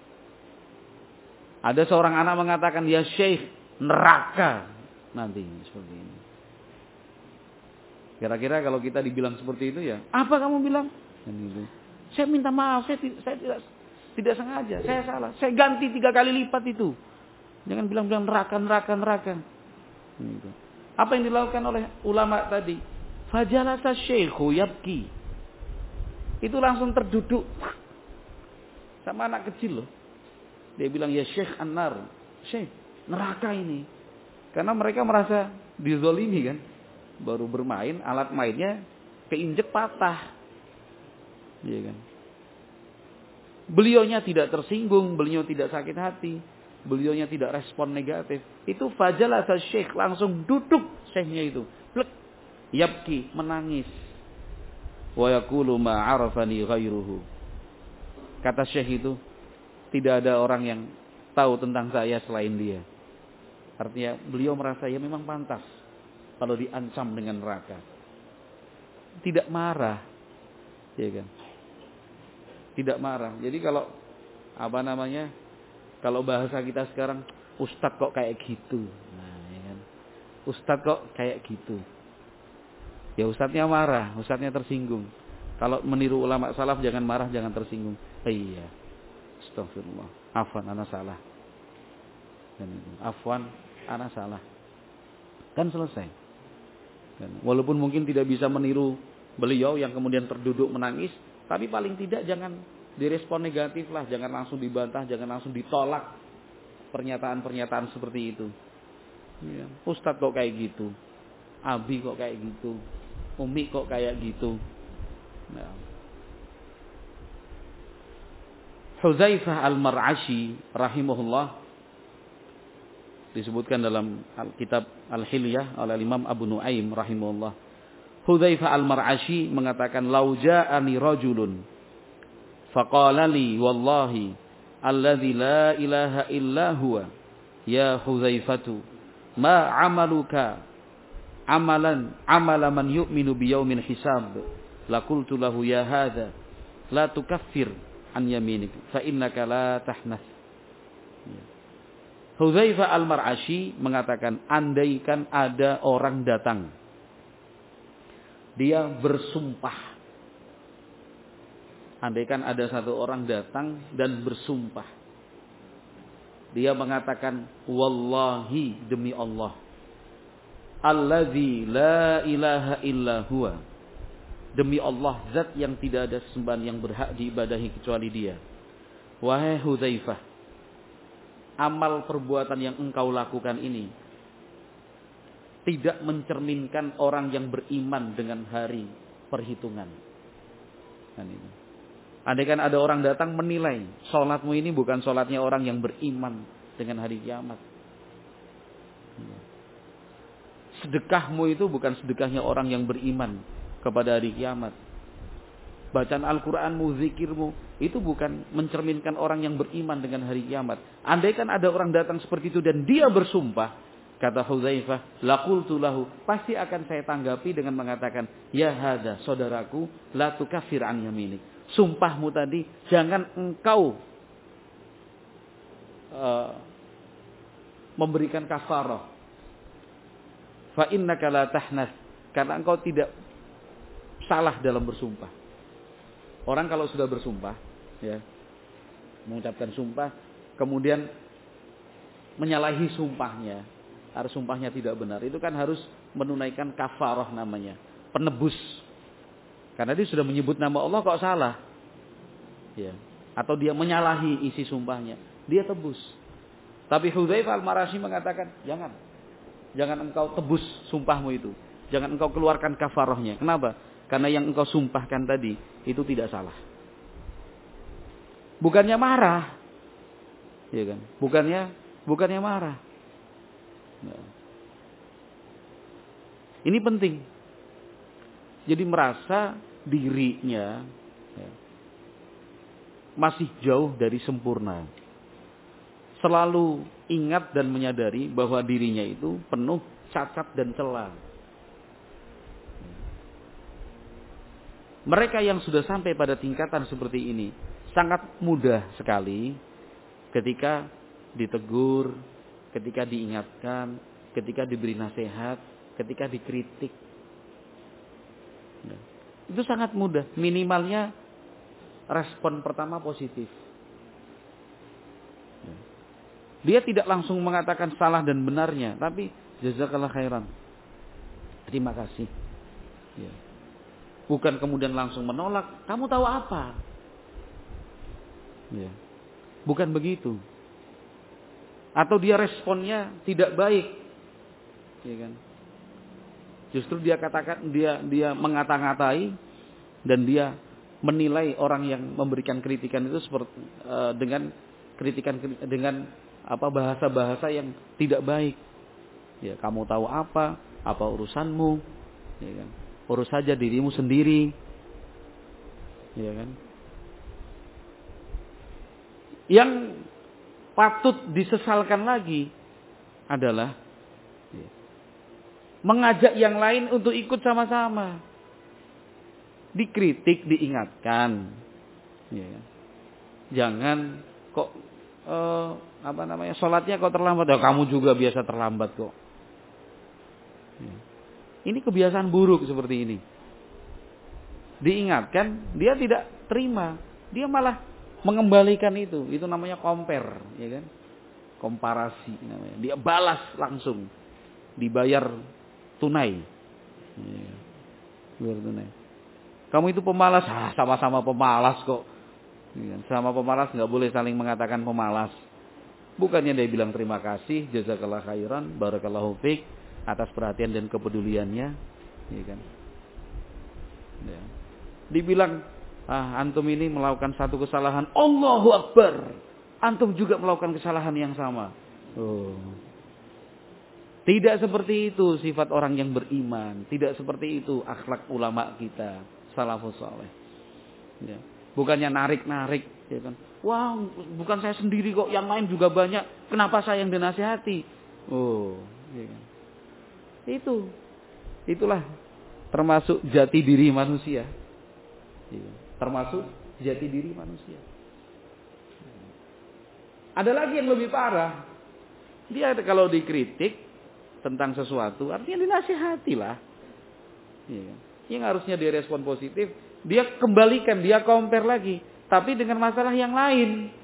S1: Ada seorang anak mengatakan, ya syekh, neraka nanti seperti ini. Kira-kira kalau kita dibilang seperti itu ya, apa kamu bilang? Saya minta maaf, saya tidak sengaja, saya salah. Saya ganti 3 kali lipat itu. Jangan bilang-bilang neraka. Apa yang dilakukan oleh ulama tadi? Fajalasa syekhu yabki. Itu langsung terduduk. Sama anak kecil loh. Dia bilang, ya syekh an-nar. Syekh, neraka ini. Karena mereka merasa dizolimi kan. Baru bermain, alat mainnya keinjek patah. Iya kan. Beliaunya tidak tersinggung, beliau tidak sakit hati. Beliaunya tidak respon negatif. Itu fajalasa syekh, langsung duduk syekhnya itu. Plek. Yabki, menangis. Wa yaqulu ma 'arafani ghairuhu. Kata syekh itu, tidak ada orang yang tahu tentang saya selain dia. Artinya beliau merasa ya memang pantas kalau diancam dengan neraka. Tidak marah. Ya kan? Tidak marah. Jadi kalau kalau bahasa kita sekarang, ustadz kok kayak gitu. Nah, ya kan? Ustadz kok kayak gitu. Ya ustadznya marah, ustadznya tersinggung. Kalau meniru ulama salaf jangan marah, jangan tersinggung. Iya. Astagfirullah. Afwan, ana salah. Afwan, ana salah. Kan selesai. Walaupun mungkin tidak bisa meniru beliau yang kemudian terduduk menangis, tapi paling tidak jangan direspon negatif lah, jangan langsung dibantah, jangan langsung ditolak pernyataan-pernyataan seperti itu. Ya. Ustadz kok kayak gitu, Abi kok kayak gitu, Umi kok kayak gitu. Nah. Hudzaifah al-Mar'ashi rahimahullah disebutkan dalam kitab Al-Hilyah oleh Imam Abu Nuaim rahimahullah. Hudzaifah al-Mar'ashi mengatakan, "Lau ja'ani rajulun faqala li wallahi alladzi la ilaha illa huwa ya Hudzaifatu ma 'amaluka amala man yu'minu biyaumil hisab laqultu lahu ya hadza la tukaffir an yaminik fa innaka la tahnath." Hudzaifah al-Mar'ashi mengatakan, andaikan ada orang datang, dia bersumpah. Andaikan ada satu orang datang dan bersumpah. Dia mengatakan, wallahi, demi Allah, alladzi la ilaha illa huwa, demi Allah, zat yang tidak ada sesembahan yang berhak diibadahi kecuali dia. Wahai Hudzaifah, amal perbuatan yang engkau lakukan ini tidak mencerminkan orang yang beriman dengan hari perhitungan. Kan ini. Andaikan ada orang datang menilai sholatmu ini bukan sholatnya orang yang beriman dengan hari kiamat. Sedekahmu itu bukan sedekahnya orang yang beriman kepada hari kiamat. Bacaan Al-Quranmu, zikirmu, itu bukan mencerminkan orang yang beriman dengan hari kiamat. Andaikan ada orang datang seperti itu dan dia bersumpah, kata Hudzaifah, laqultu lahu, pasti akan saya tanggapi dengan mengatakan, ya hadza, saudaraku, la tukaffir an yaminik. Sumpahmu tadi, jangan engkau memberikan kafarah. Fa innaka la tahnas, karena engkau tidak salah dalam bersumpah. Orang kalau sudah bersumpah, ya, mengucapkan sumpah, kemudian menyalahi sumpahnya, harus sumpahnya tidak benar, itu kan harus menunaikan kafarah namanya, penebus. Karena dia sudah menyebut nama Allah kok salah, ya, atau dia menyalahi isi sumpahnya, dia tebus. Tapi Hudzaifah Al-Marashi mengatakan, jangan engkau tebus sumpahmu itu, jangan engkau keluarkan kafarahnya. Kenapa? Karena yang engkau sumpahkan tadi itu tidak salah. Bukannya marah, ya kan? Bukannya marah. Nah. Ini penting. Jadi merasa dirinya ya, masih jauh dari sempurna. Selalu ingat dan menyadari bahwa dirinya itu penuh cacat dan celah. Mereka yang sudah sampai pada tingkatan seperti ini sangat mudah sekali ketika ditegur, ketika diingatkan, ketika diberi nasihat, ketika dikritik. Itu sangat mudah. Minimalnya respon pertama positif. Dia tidak langsung mengatakan salah dan benarnya, tapi jazakallah khairan. Terima kasih. Ya. Bukan kemudian langsung menolak, kamu tahu apa? Ya. Bukan begitu. Atau dia responnya tidak baik. Ya kan? Justru dia katakan dia mengata-ngatai dan dia menilai orang yang memberikan kritikan itu seperti dengan kritikan dengan bahasa-bahasa yang tidak baik. Ya, kamu tahu apa urusanmu? Ya kan? Urus saja dirimu sendiri. Ya kan? Yang patut disesalkan lagi adalah ya, mengajak yang lain untuk ikut sama-sama. Dikritik, diingatkan. Ya kan? Jangan kok sholatnya kok terlambat. Ya, kamu juga biasa terlambat kok. Ya. Ini kebiasaan buruk seperti ini. Diingatkan, dia tidak terima. Dia malah mengembalikan itu. Itu namanya compare, ya kan? Komparasi namanya. Dia balas langsung. Dibayar tunai. Ya. Bayar tunai. Kamu itu pemalas, sama-sama pemalas kok. Ya, sama pemalas nggak boleh saling mengatakan pemalas. Bukannya dia bilang terima kasih, jazakallah khairan, barakallahu fiik, atas perhatian dan kepeduliannya, ya kan? Ya. Dibilang, antum ini melakukan satu kesalahan, Allahu Akbar, antum juga melakukan kesalahan yang sama. Oh. Tidak seperti itu sifat orang yang beriman, tidak seperti itu akhlak ulama kita, salafus saleh. Ya. Bukannya narik-narik, ya kan? Wah, bukan saya sendiri kok, yang lain juga banyak. Kenapa saya yang dinasihati? Oh, ya kan? Itulah termasuk jati diri manusia. Termasuk jati diri manusia. Ada lagi yang lebih parah. Dia kalau dikritik tentang sesuatu, artinya dinasihati lah. Yang harusnya dia respon positif, dia kembalikan, dia compare lagi, tapi dengan masalah yang lain.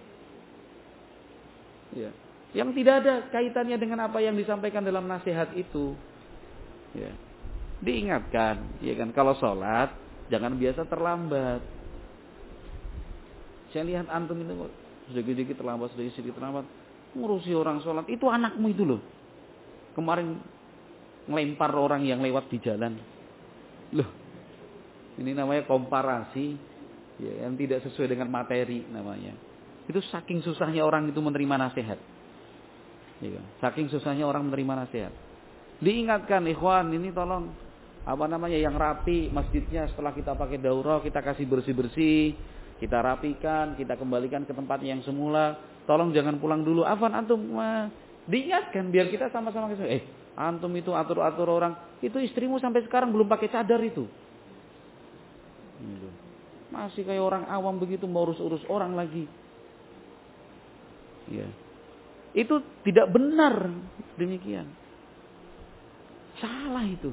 S1: Yang tidak ada kaitannya dengan apa yang disampaikan dalam nasihat itu. Ya. Diingatkan, ya kan, kalau sholat jangan biasa terlambat. Saya lihat antum itu sedikit terlambat. ngurusi orang sholat. Itu anakmu itu loh. Kemarin ngelempar orang yang lewat di jalan. Loh, ini namanya komparasi ya, yang tidak sesuai dengan materi namanya. Itu saking susahnya orang itu menerima nasihat. Ya, saking susahnya orang menerima nasihat. Diingatkan, ikhwan, ini tolong yang rapi masjidnya setelah kita pakai daurah, kita kasih bersih-bersih, kita rapikan, kita kembalikan ke tempatnya yang semula. Tolong jangan pulang dulu. Afwan antum, diingatkan biar kita sama-sama antum itu atur-atur orang. Itu istrimu sampai sekarang belum pakai cadar itu. Masih kayak orang awam begitu, mau urus-urus orang lagi. Ya. Itu tidak benar demikian. Salah itu.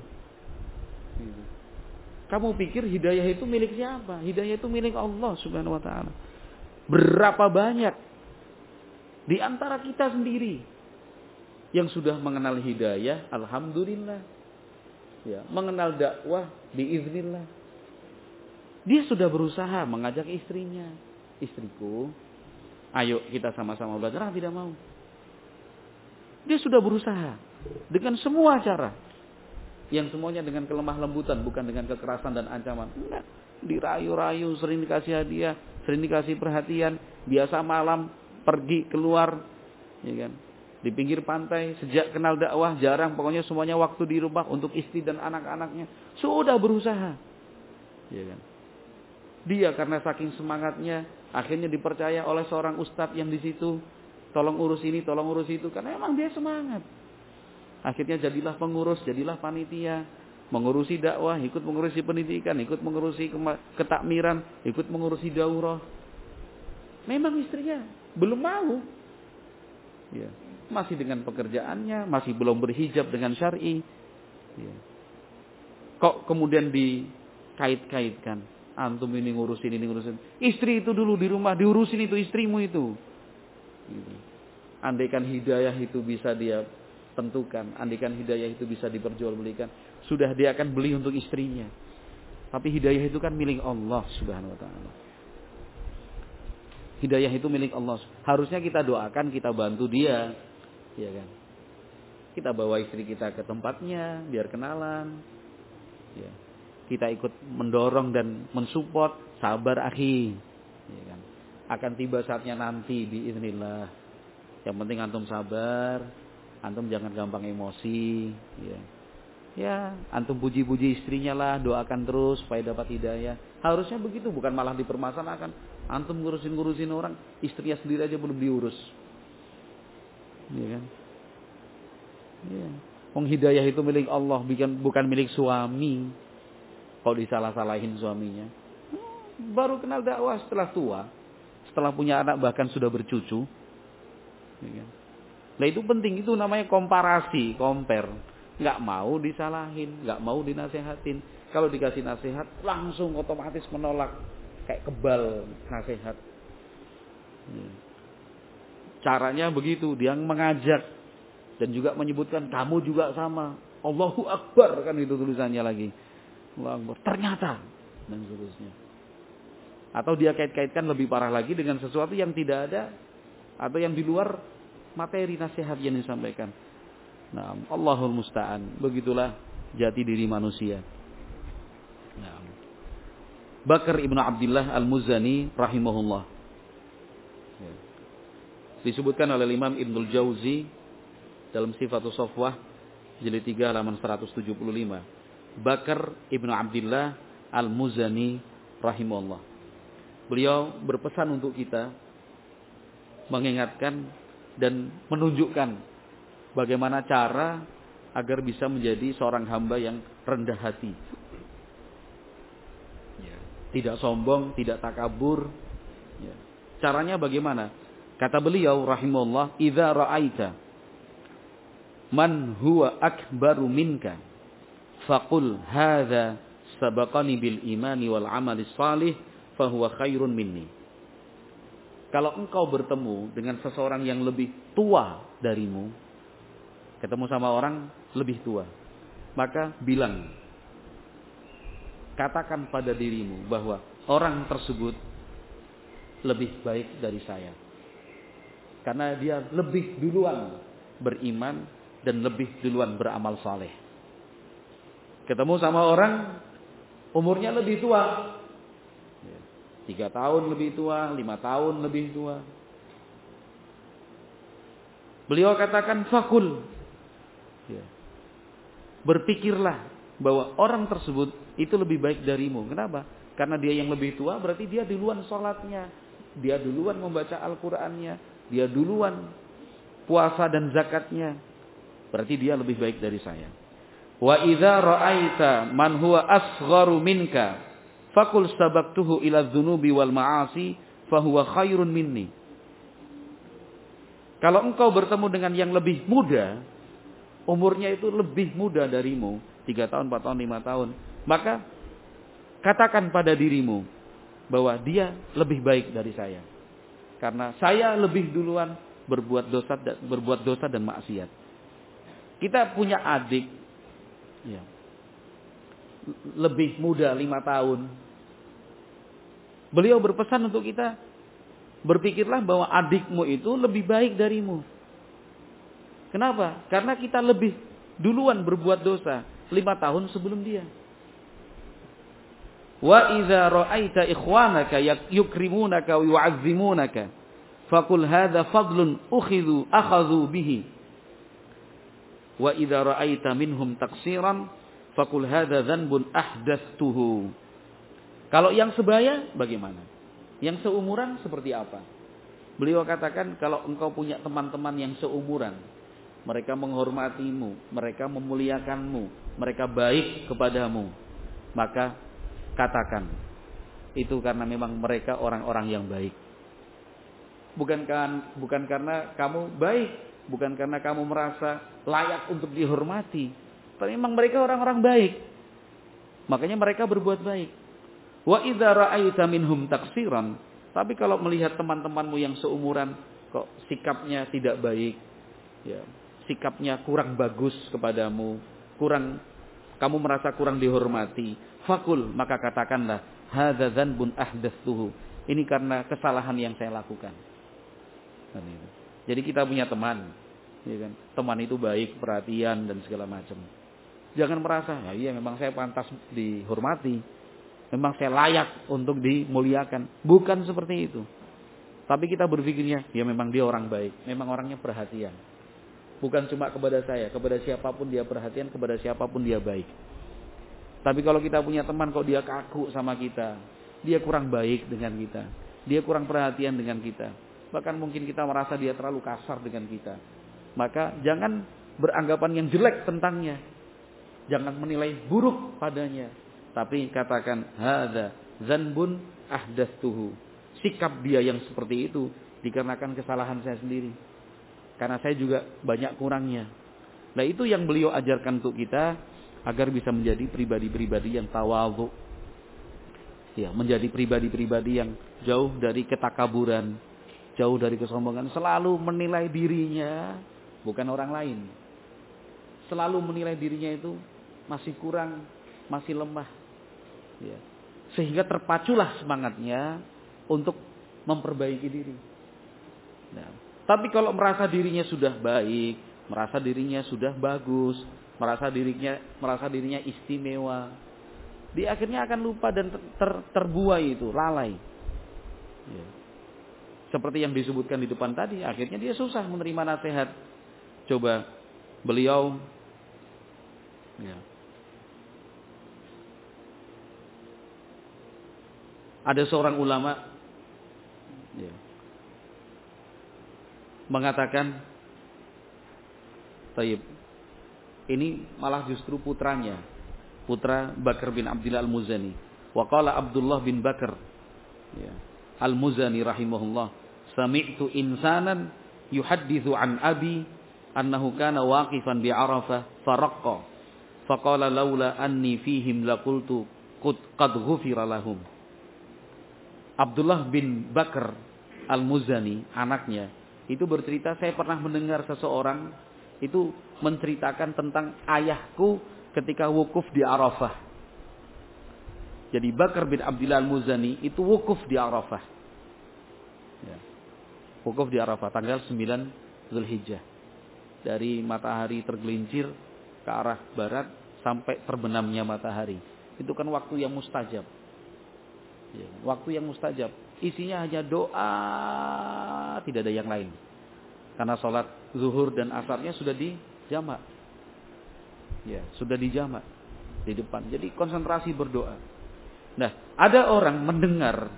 S1: Kamu pikir hidayah itu milik siapa? Hidayah itu milik Allah Subhanahu wa taala. Berapa banyak di antara kita sendiri yang sudah mengenal hidayah, alhamdulillah. Ya, mengenal dakwah biiznillah. Dia sudah berusaha mengajak istrinya. Istriku, ayo kita sama-sama belajar. Tidak mau. Dia sudah berusaha dengan semua cara. Yang semuanya dengan kelemah lembutan, bukan dengan kekerasan dan ancaman. Enggak. Dirayu-rayu, sering dikasih hadiah, sering dikasih perhatian. Biasa malam pergi keluar, ya kan? Di pinggir pantai, sejak kenal dakwah jarang, pokoknya semuanya waktu di rumah untuk istri dan anak-anaknya. Sudah berusaha. Ya kan? Dia karena saking semangatnya akhirnya dipercaya oleh seorang ustadz yang di situ, tolong urus ini, tolong urus itu, karena memang dia semangat. Akhirnya jadilah pengurus, jadilah panitia, mengurusi dakwah, ikut mengurusi pendidikan, ikut mengurusi ketakmiran, ikut mengurusi daurah. Memang istrinya belum mau. Ya. Masih dengan pekerjaannya, masih belum berhijab dengan syar'i. Ya. Kok kemudian dikait-kaitkan? Antum ini ngurusin, ini ngurusin. Istri itu dulu di rumah diurusin itu istrimu itu. Gitu. Andaikan hidayah itu bisa dia tentukan, andaikan hidayah itu bisa diperjualbelikan, sudah dia akan beli untuk istrinya. Tapi hidayah itu kan milik Allah Subhanahu wa taala. Hidayah itu milik Allah. Harusnya kita doakan, kita bantu dia, ya kan? Kita bawa istri kita ke tempatnya biar kenalan. Ya. Kita ikut mendorong dan mensupport, sabar akhi. Ya kan? Akan tiba saatnya nanti biiznillah. Yang penting antum sabar. Antum jangan gampang emosi, ya. Ya, antum puji-puji istrinya lah, doakan terus supaya dapat hidayah. Harusnya begitu, bukan malah dipermasalahkan. Antum ngurusin orang, istrinya sendiri aja belum diurus. Ya kan? Ya. Hidayah itu milik Allah, bukan milik suami. Kalau disalah-salahin suaminya. Baru kenal dakwah setelah tua, setelah punya anak bahkan sudah bercucu. Ya kan? Nah itu penting, itu namanya komparasi, compare. Nggak mau disalahin, nggak mau dinasehatin. Kalau dikasih nasihat, langsung otomatis menolak. Kayak kebal nasihat. Caranya begitu, dia mengajak. Dan juga menyebutkan, kamu juga sama. Allahu Akbar, kan itu tulisannya lagi. Allahu Akbar, ternyata. Dan seterusnya. Atau dia kait-kaitkan lebih parah lagi dengan sesuatu yang tidak ada. Atau yang di luar materi nasihat yang disampaikan. Nah, Allahul Musta'an. Begitulah jati diri manusia. Nah. Bakar ibnu Abdullah al-Muzani rahimahullah. Ya. Disebutkan oleh Imam Ibnul Jauzi dalam Sifatus Safwah jilid 3 halaman 175. Bakar ibnu Abdullah al-Muzani rahimahullah. Beliau berpesan untuk kita, mengingatkan dan menunjukkan bagaimana cara agar bisa menjadi seorang hamba yang rendah hati. Ya. Tidak sombong, tidak takabur. Ya. Caranya bagaimana? Kata beliau rahimahullah, "Idza ra'aita man huwa akbaru minka, faqul hadza sabaqani bil imani wal amali shalih, fa huwa khairun minni." Kalau engkau bertemu dengan seseorang yang lebih tua darimu, ketemu sama orang lebih tua, maka bilang, katakan pada dirimu bahwa orang tersebut lebih baik dari saya. Karena dia lebih duluan beriman dan lebih duluan beramal saleh. Ketemu sama orang umurnya lebih tua. 3 tahun lebih tua, 5 tahun lebih tua. Beliau katakan fakul. Berpikirlah bahwa orang tersebut itu lebih baik darimu. Kenapa? Karena dia yang lebih tua, berarti dia duluan sholatnya. Dia duluan membaca Al-Qurannya. Dia duluan puasa dan zakatnya. Berarti dia lebih baik dari saya. Wa idza ra'aita man huwa asgharu minka fakul sabaqtuhu ila dzunubi wal ma'asi fahuwa khairun minni. Kalau engkau bertemu dengan yang lebih muda, umurnya itu lebih muda darimu, 3 tahun, 4 tahun, 5 tahun, maka katakan pada dirimu bahwa dia lebih baik dari saya. Karena saya lebih duluan berbuat dosa dan maksiat. Kita punya adik lebih muda 5 tahun. Beliau berpesan untuk kita, berpikirlah bahwa adikmu itu lebih baik darimu. Kenapa? Karena kita lebih duluan berbuat dosa 5 tahun sebelum dia. Wa idza ra'aita ikhwanaka yukrimunaka wa yu'azzimunaka faqul hadza fadlun akhadhu bihi. Wa idza ra'aita minhum taqsiran faqul hadza dzanbun ahdatstuhu. Kalau yang sebaya bagaimana? Yang seumuran seperti apa? Beliau katakan kalau engkau punya teman-teman yang seumuran, mereka menghormatimu, mereka memuliakanmu, mereka baik kepadamu, maka katakan itu karena memang mereka orang-orang yang baik. Bukan karena kamu baik, bukan karena kamu merasa layak untuk dihormati, tapi memang mereka orang-orang baik. Makanya mereka berbuat baik. Wa idza ra'aita minhum taksiran, tapi kalau melihat teman-temanmu yang seumuran kok sikapnya tidak baik, sikapnya kurang bagus kepadamu, kamu merasa kurang dihormati, fakul, maka katakanlah hadza dzanbun ahdatstuhu. Ini karena kesalahan yang saya lakukan. Jadi kita punya teman, teman itu baik, perhatian dan segala macam. Jangan merasa, iya memang saya pantas dihormati. Memang saya layak untuk dimuliakan. Bukan seperti itu. Tapi kita berpikirnya, ya memang dia orang baik. Memang orangnya perhatian. Bukan cuma kepada saya. Kepada siapapun dia perhatian. Kepada siapapun dia baik. Tapi kalau kita punya teman kok dia kaku sama kita. Dia kurang baik dengan kita. Dia kurang perhatian dengan kita. Bahkan mungkin kita merasa dia terlalu kasar dengan kita. Maka jangan beranggapan yang jelek tentangnya. Jangan menilai buruk padanya. Tapi katakan hadza dzanbun ahdatstuhu. Sikap dia yang seperti itu dikarenakan kesalahan saya sendiri. Karena saya juga banyak kurangnya. Nah, itu yang beliau ajarkan untuk kita agar bisa menjadi pribadi-pribadi yang tawadhu. Menjadi pribadi-pribadi yang jauh dari ketakaburan, jauh dari kesombongan, selalu menilai dirinya bukan orang lain. Selalu menilai dirinya itu masih kurang, masih lemah. Sehingga terpaculah semangatnya untuk memperbaiki diri. Tapi kalau merasa dirinya sudah baik, merasa dirinya sudah bagus, merasa dirinya istimewa, dia akhirnya akan lupa dan terbuai itu, lalai. Seperti yang disebutkan di depan tadi, akhirnya dia susah menerima nasihat. Coba beliau ada seorang ulama mengatakan, Taib, ini malah justru putranya, putra Bakar bin Abdillah Al-Muzani. Wa qala Abdullah bin Bakar Al-Muzani rahimahullah, sami'tu insanan yuhaddithu an abi annahu kana waqifan bi Arafah faraqqa faqala laula anni fihim laqultu qad ghufira lahum. Abdullah bin Bakar Al-Muzani, anaknya, itu bercerita, saya pernah mendengar seseorang itu menceritakan tentang ayahku ketika wukuf di Arafah. Jadi Bakar bin Abdillah Al-Muzani itu wukuf di Arafah. Wukuf di Arafah tanggal 9 Zulhijjah. Dari matahari tergelincir ke arah barat sampai terbenamnya matahari. Itu kan waktu yang mustajab. Ya, waktu yang mustajab. Isinya hanya doa, tidak ada yang lain. Karena sholat zuhur dan asarnya sudah dijamak. Ya, sudah dijamak di depan. Jadi konsentrasi berdoa. Nah, ada orang mendengar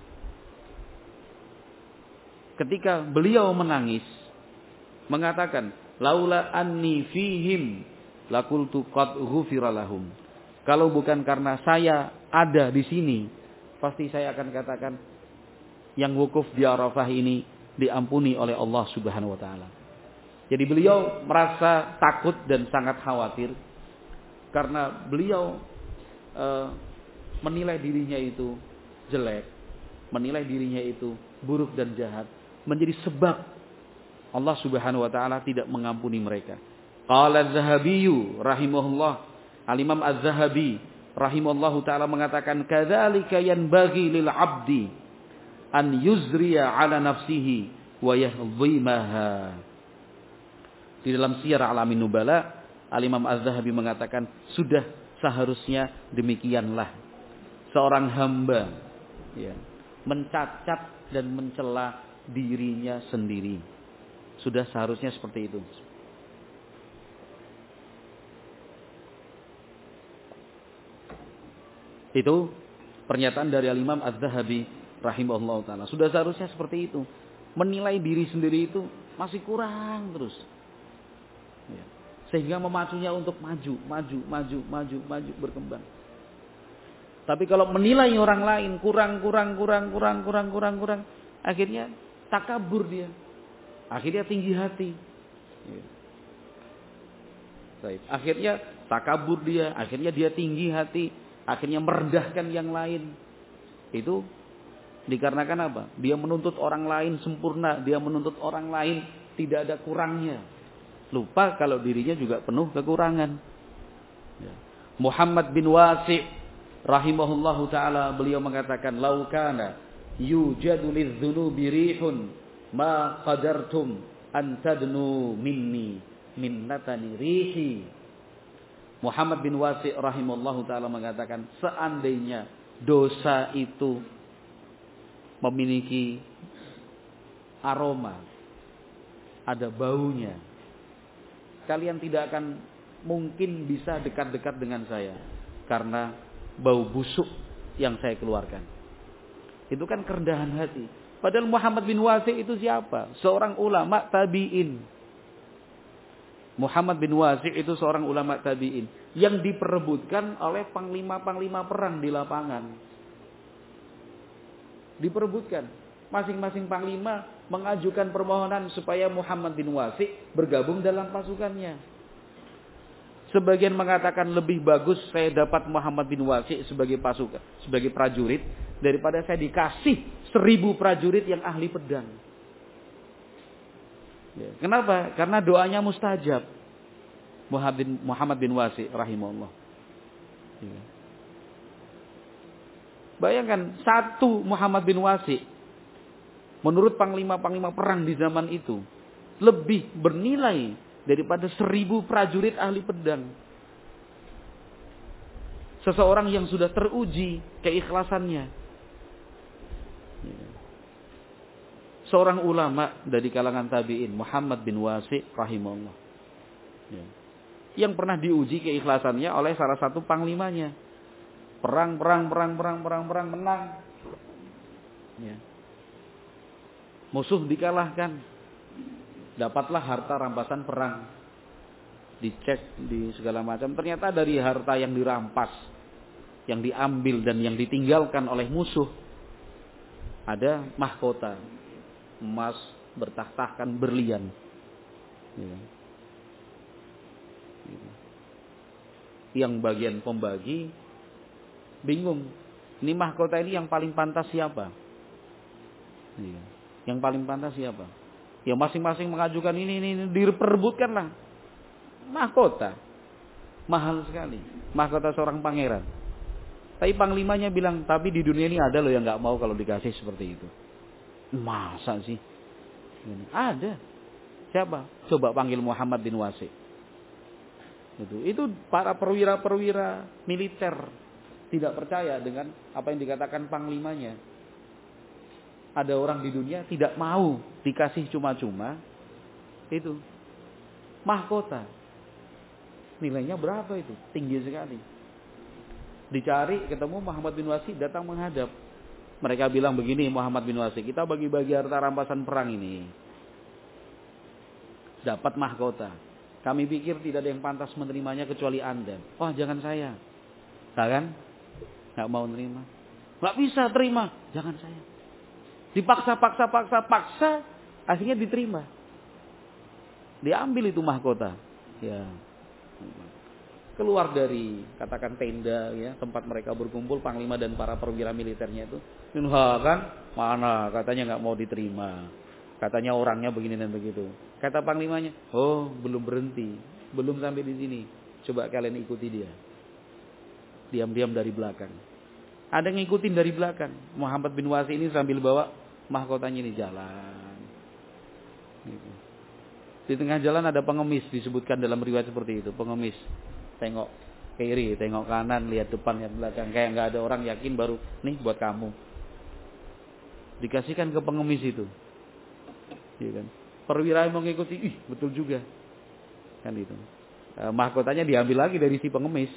S1: ketika beliau menangis, mengatakan, laula anni fihim lakultu qad ghufira lahum. Kalau bukan karena saya ada di sini, pasti saya akan katakan yang wukuf di Arafah ini diampuni oleh Allah Subhanahu wa taala. Jadi beliau merasa takut dan sangat khawatir karena beliau menilai dirinya itu jelek, menilai dirinya itu buruk dan jahat, menjadi sebab Allah Subhanahu wa taala tidak mengampuni mereka. Qala Az-Zahabi rahimahullah, Al-Imam Az-Zahabi rahimahullahu taala mengatakan, kadzalika yanbaghi lil 'abdi an yuzriya ala nafsihi wa yahdhimaha. Di dalam Syiar Alamin Nubala, Al-Imam Az-Zahabi mengatakan, sudah seharusnya demikianlah seorang hamba ya, mencacat dan mencela dirinya sendiri. Sudah seharusnya seperti itu. Itu pernyataan dari Al-Imam Az-Zahabi rahimahullah ta'ala. Sudah seharusnya seperti itu. Menilai diri sendiri itu masih kurang terus. Ya. Sehingga memacunya untuk maju, berkembang. Tapi kalau menilai orang lain kurang, akhirnya takabur dia. Akhirnya tinggi hati. Ya. Baik. Akhirnya takabur dia, akhirnya dia tinggi hati, akhirnya merendahkan yang lain. Itu dikarenakan apa? Dia menuntut orang lain sempurna, dia menuntut orang lain tidak ada kurangnya. Lupa kalau dirinya juga penuh kekurangan. Ya. Muhammad bin Wasi' rahimahullahu taala beliau mengatakan, "Lau kana yujadu lidz-dzunubi rihun ma qadartum an tadnu minni minnatani rihi." Muhammad bin Wasi' rahimahullahu taala mengatakan, seandainya dosa itu memiliki aroma, ada baunya, kalian tidak akan mungkin bisa dekat-dekat dengan saya karena bau busuk yang saya keluarkan. Itu kan kerendahan hati. Padahal Muhammad bin Wasi' itu siapa? Seorang ulama tabi'in. Muhammad bin Wasi' itu seorang ulama tabi'in yang diperebutkan oleh panglima-panglima perang di lapangan. Diperebutkan. Masing-masing panglima mengajukan permohonan supaya Muhammad bin Wasi' bergabung dalam pasukannya. Sebagian mengatakan lebih bagus saya dapat Muhammad bin Wasi' sebagai pasukan, sebagai prajurit, daripada saya dikasih 1000 prajurit yang ahli pedang. Ya. Kenapa? Karena doanya mustajab. Muhammad bin Wasi' rahimahullah. Ya. Bayangkan, satu Muhammad bin Wasi' menurut panglima-panglima perang di zaman itu lebih bernilai daripada 1000 prajurit ahli pedang. Seseorang yang sudah teruji keikhlasannya. Seorang ulama dari kalangan tabi'in, Muhammad bin Wasi' rahimahullah. Yang pernah diuji keikhlasannya oleh salah satu panglimanya. Perang, menang. Ya. Musuh dikalahkan. Dapatlah harta rampasan perang. Dicek di segala macam. Ternyata dari harta yang dirampas, yang diambil dan yang ditinggalkan oleh musuh, ada mahkota. Emas, bertahtakan berlian. Ya. Yang bagian pembagi bingung. Ini mahkota ini yang paling pantas siapa? Iya. Yang paling pantas siapa? Ya masing-masing mengajukan ini diperebutkanlah. Mahkota. Mahal sekali. Mahkota seorang pangeran. Tapi panglimanya bilang, tapi di dunia ini ada loh yang gak mau kalau dikasih seperti itu. Masa sih? Ada. Siapa? Coba panggil Muhammad bin Wasi. Itu para perwira-perwira militer tidak percaya dengan apa yang dikatakan panglimanya. Ada orang di dunia tidak mau dikasih cuma-cuma itu mahkota. Nilainya berapa itu? Tinggi sekali. Dicari, ketemu Muhammad bin Wasi, datang menghadap. Mereka bilang begini, Muhammad bin Wasi, kita bagi-bagi harta rampasan perang ini. Dapat mahkota. Kami pikir tidak ada yang pantas menerimanya kecuali Anda. Wah, jangan saya. Nah, kan? Nggak mau nerima. Nggak bisa terima. Jangan saya. Dipaksa. Akhirnya diterima. Diambil itu mahkota. Ya. Keluar dari katakan tenda ya, tempat mereka berkumpul, panglima dan para perwira militernya itu. Kan? Mana? Katanya nggak mau diterima. Katanya orangnya begini dan begitu. Kata panglimanya, oh belum berhenti, belum sampai di sini. Coba kalian ikuti dia. Diam-diam dari belakang. Ada yang ngikutin dari belakang. Muhammad bin Wasi ini sambil bawa mahkotanya ini jalan. Gitu. Di tengah jalan ada pengemis, disebutkan dalam riwayat seperti itu. Pengemis, tengok kiri, tengok kanan, lihat depan, lihat belakang. Kayak nggak ada orang, yakin baru, nih buat kamu. Dikasihkan ke pengemis itu. Ya kan? Perwira yang mengikuti, betul juga. Kan itu. Mahkotanya diambil lagi dari si pengemis.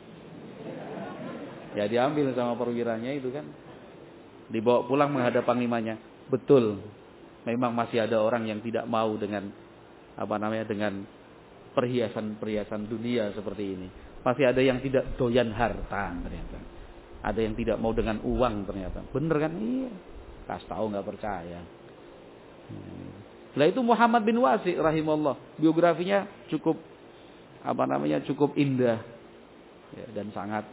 S1: Ya diambil sama perwiranya itu kan. Dibawa pulang menghadap panglimanya. Betul. Memang masih ada orang yang tidak mau dengan dengan perhiasan-perhiasan dunia seperti ini. Masih ada yang tidak doyan harta ternyata. Ada yang tidak mau dengan uang ternyata. Bener kan? Iya. Kasih tahu nggak percaya. Nah itu Muhammad bin Wasi rahimahullah. Biografinya cukup cukup indah ya, dan sangat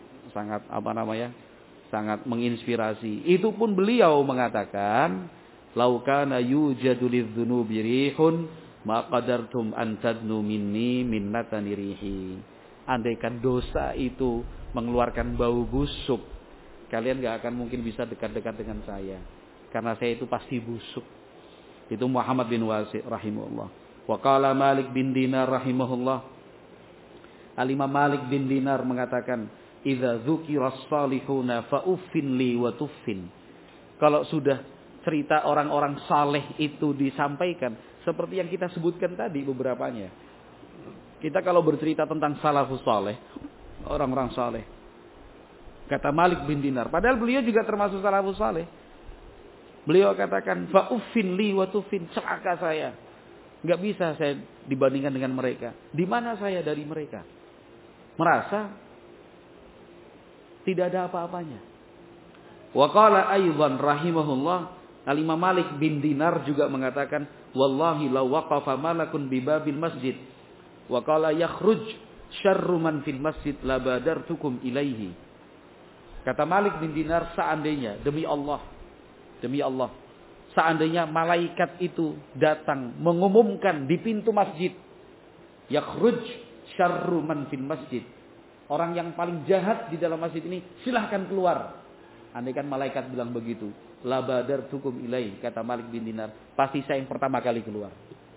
S1: menginspirasi. Itu pun beliau mengatakan, "Lau kana yujadu lidzunubi rihun ma qadartum an tadnu minni minnatani rihi." Andaikan dosa itu mengeluarkan bau busuk, kalian gak akan mungkin bisa dekat-dekat dengan saya. Karena saya itu pasti busuk. Itu Muhammad bin Wasi rahimahullah. Wa qala Malik bin Dinar rahimahullah. Al-Imam Malik bin Dinar mengatakan, "Idza dzukiras salihuna fa uffin li wa tuffin." Kalau sudah cerita orang-orang saleh itu disampaikan, seperti yang kita sebutkan tadi beberapanya. Kita kalau bercerita tentang salafus saleh, orang-orang saleh. Kata Malik bin Dinar, padahal beliau juga termasuk salafus saleh. Beliau katakan, fa uffin li wa tuffin, celaka saya. Enggak bisa saya dibandingkan dengan mereka. Di mana saya dari mereka? Merasa tidak ada apa-apanya. Wa qala aidan rahimahullah, Al-Imam Malik bin Dinar juga mengatakan, wallahi law waqafa malakun bi babil masjid wa qala yakhruj syarru man fil masjid la badartukum ilaihi. Kata Malik bin Dinar, seandainya demi Allah, seandainya malaikat itu datang mengumumkan di pintu masjid, yakhruj syarru man fil masjid, orang yang paling jahat di dalam masjid ini silahkan keluar. Andaikan malaikat bilang begitu, la badartukum ilaihi, kata Malik bin Dinar, pasti saya yang pertama kali keluar.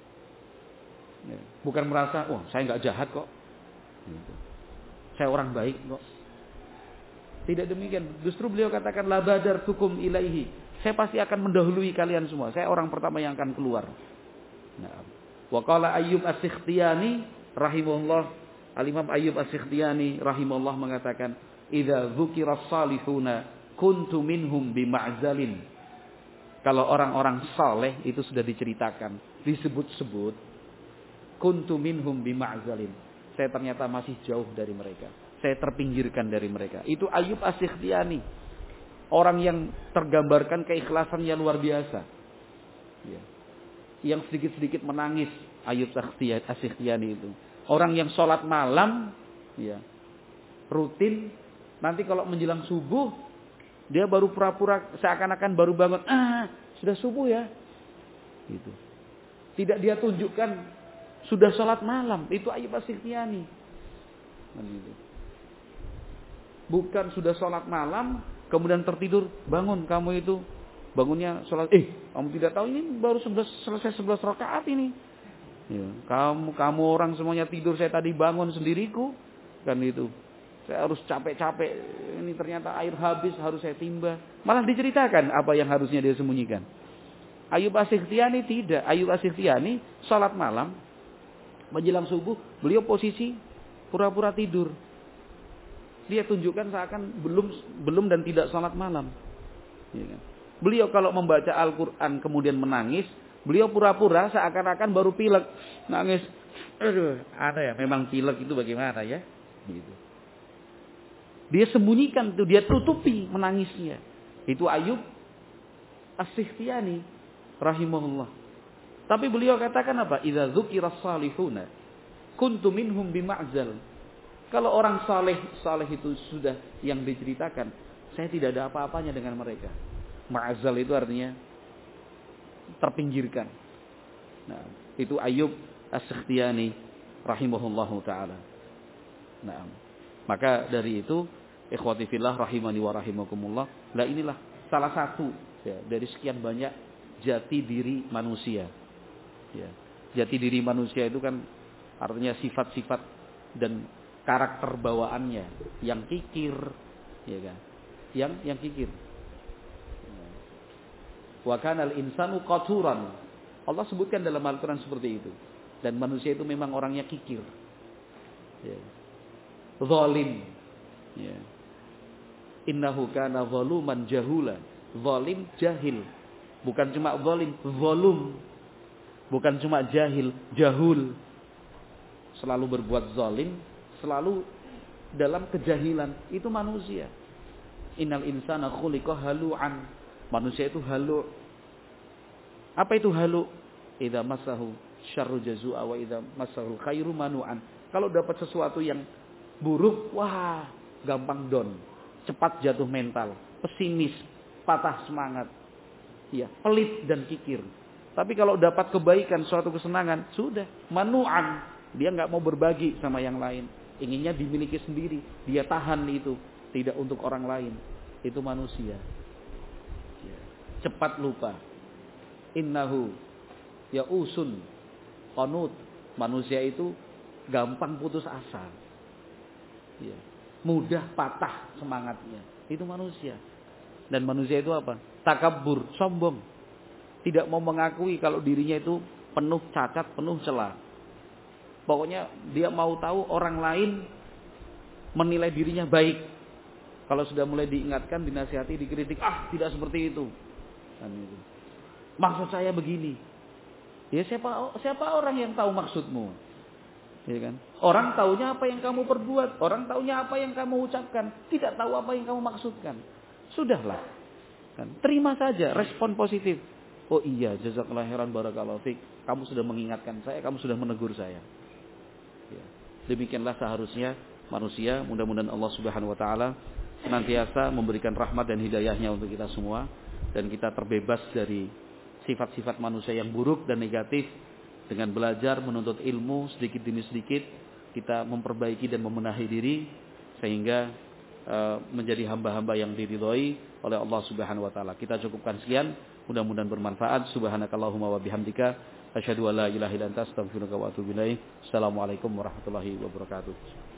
S1: Bukan merasa, saya nggak jahat kok, saya orang baik kok. Tidak demikian. Justru beliau katakan, la badartukum ilaihi, saya pasti akan mendahului kalian semua. Saya orang pertama yang akan keluar. Nah, wa qala Ayyub As-Sikhtiyani rahimahullah, Al-Imam Ayyub As-Sikhtiyani rahimahullah mengatakan, idza dzukiras salihuna kuntu minhum bima'zalin. Kalau orang-orang saleh itu sudah diceritakan, disebut-sebut, kuntu minhum bima'zalin, saya ternyata masih jauh dari mereka. Saya terpinggirkan dari mereka. Itu Ayyub As-Sikhtiyani. Orang yang tergambarkan keikhlasannya luar biasa. Ya. Yang sedikit-sedikit menangis, Ayyub As-Sikhtiyani itu. Orang yang sholat malam, ya, rutin. Nanti kalau menjelang subuh, dia baru pura-pura seakan-akan baru bangun. Sudah subuh ya. Gitu. Tidak dia tunjukkan sudah sholat malam. Itu Ayyub As-Sikhtiyani. Gitu. Bukan sudah sholat malam, kemudian tertidur, bangun kamu itu Bangunnya sholat, kamu tidak tahu ini baru selesai 11 rakaat ini. Ya, kamu orang semuanya tidur, saya tadi bangun sendiriku. Kan itu. Saya harus capek-capek, ini ternyata air habis, harus saya timba. Malah diceritakan apa yang harusnya dia sembunyikan. Ayyub As-Sikhtiyani tidak. Ayyub As-Sikhtiyani sholat malam, menjelang subuh, beliau posisi pura-pura tidur. Dia tunjukkan seakan belum dan tidak sholat malam. Ya kan? Beliau kalau membaca Al-Quran kemudian menangis, beliau pura-pura seakan-akan baru pilek. Nangis. Aduh, aneh ya. Memang pilek itu bagaimana ya? Gitu. Dia sembunyikan itu, dia tutupi menangisnya. Itu Ayyub As-Sikhtiyani rahimahullah. Tapi beliau katakan apa? Idza dzukiras salihuna kuntu minhum bima'zal. Kalau orang saleh itu sudah yang diceritakan, saya tidak ada apa-apanya dengan mereka. Ma'zal itu artinya terpinggirkan. Nah, itu Ayyub As-Sikhtiyani rahimahullahu taala. Nah, maka dari itu ikhwati fillah rahimani wa rahimakumullah, lah inilah salah satu ya, dari sekian banyak jati diri manusia. Ya, jati diri manusia itu kan artinya sifat-sifat dan karakter bawaannya yang kikir, ya kan? Yang kikir. Wa kanal insanu qaturan. Allah sebutkan dalam Al-Quran seperti itu. Dan manusia itu memang orangnya kikir. Ya. Zalim. Ya. Innahu kana zaluman jahula. Zalim jahil. Bukan cuma zalim, zalum. Bukan cuma jahil, jahul. Selalu berbuat zalim, selalu dalam kejahilan. Itu manusia. Innal insana khuliqa halu'an. Manusia itu halu'. Apa itu halu'? Idza massahu syarru jazua wa idza massahu khairu manu'an. Kalau dapat sesuatu yang buruk, wah, gampang down, cepat jatuh mental, pesimis, patah semangat. Ya, pelit dan kikir. Tapi kalau dapat kebaikan, suatu kesenangan, sudah, manu'an. Dia enggak mau berbagi sama yang lain. Inginnya dimiliki sendiri, dia tahan itu, tidak untuk orang lain. Itu manusia. Cepat lupa. Innahu ya'usun qanut. Manusia itu gampang putus asa. Ya. Mudah patah semangatnya. Itu manusia. Dan manusia itu apa? Takabur, sombong. Tidak mau mengakui kalau dirinya itu penuh cacat, penuh celah. Pokoknya dia mau tahu orang lain menilai dirinya baik. Kalau sudah mulai diingatkan, dinasihati, dikritik, tidak seperti itu. Maksud saya begini. Ya siapa orang yang tahu maksudmu? Ya kan? Orang taunya apa yang kamu perbuat, orang taunya apa yang kamu ucapkan, tidak tahu apa yang kamu maksudkan. Sudahlah. Kan? Terima saja respon positif. Oh iya, jazakallahu khairan barakallahu fik. Kamu sudah mengingatkan saya, kamu sudah menegur saya. Ya. Demikianlah seharusnya manusia. Mudah-mudahan Allah Subhanahu wa taala senantiasa memberikan rahmat dan hidayahnya untuk kita semua. Dan kita terbebas dari sifat-sifat manusia yang buruk dan negatif. Dengan belajar menuntut ilmu sedikit demi sedikit, kita memperbaiki dan membenahi diri sehingga menjadi hamba-hamba yang diridhoi oleh Allah Subhanahu wa taala. Kita cukupkan sekian, mudah-mudahan bermanfaat. Subhanakallahumma wa bihamdika asyhadu an la ilaha illa anta astaghfiruka wa atubu ilaik. Assalamualaikum warahmatullahi wabarakatuh.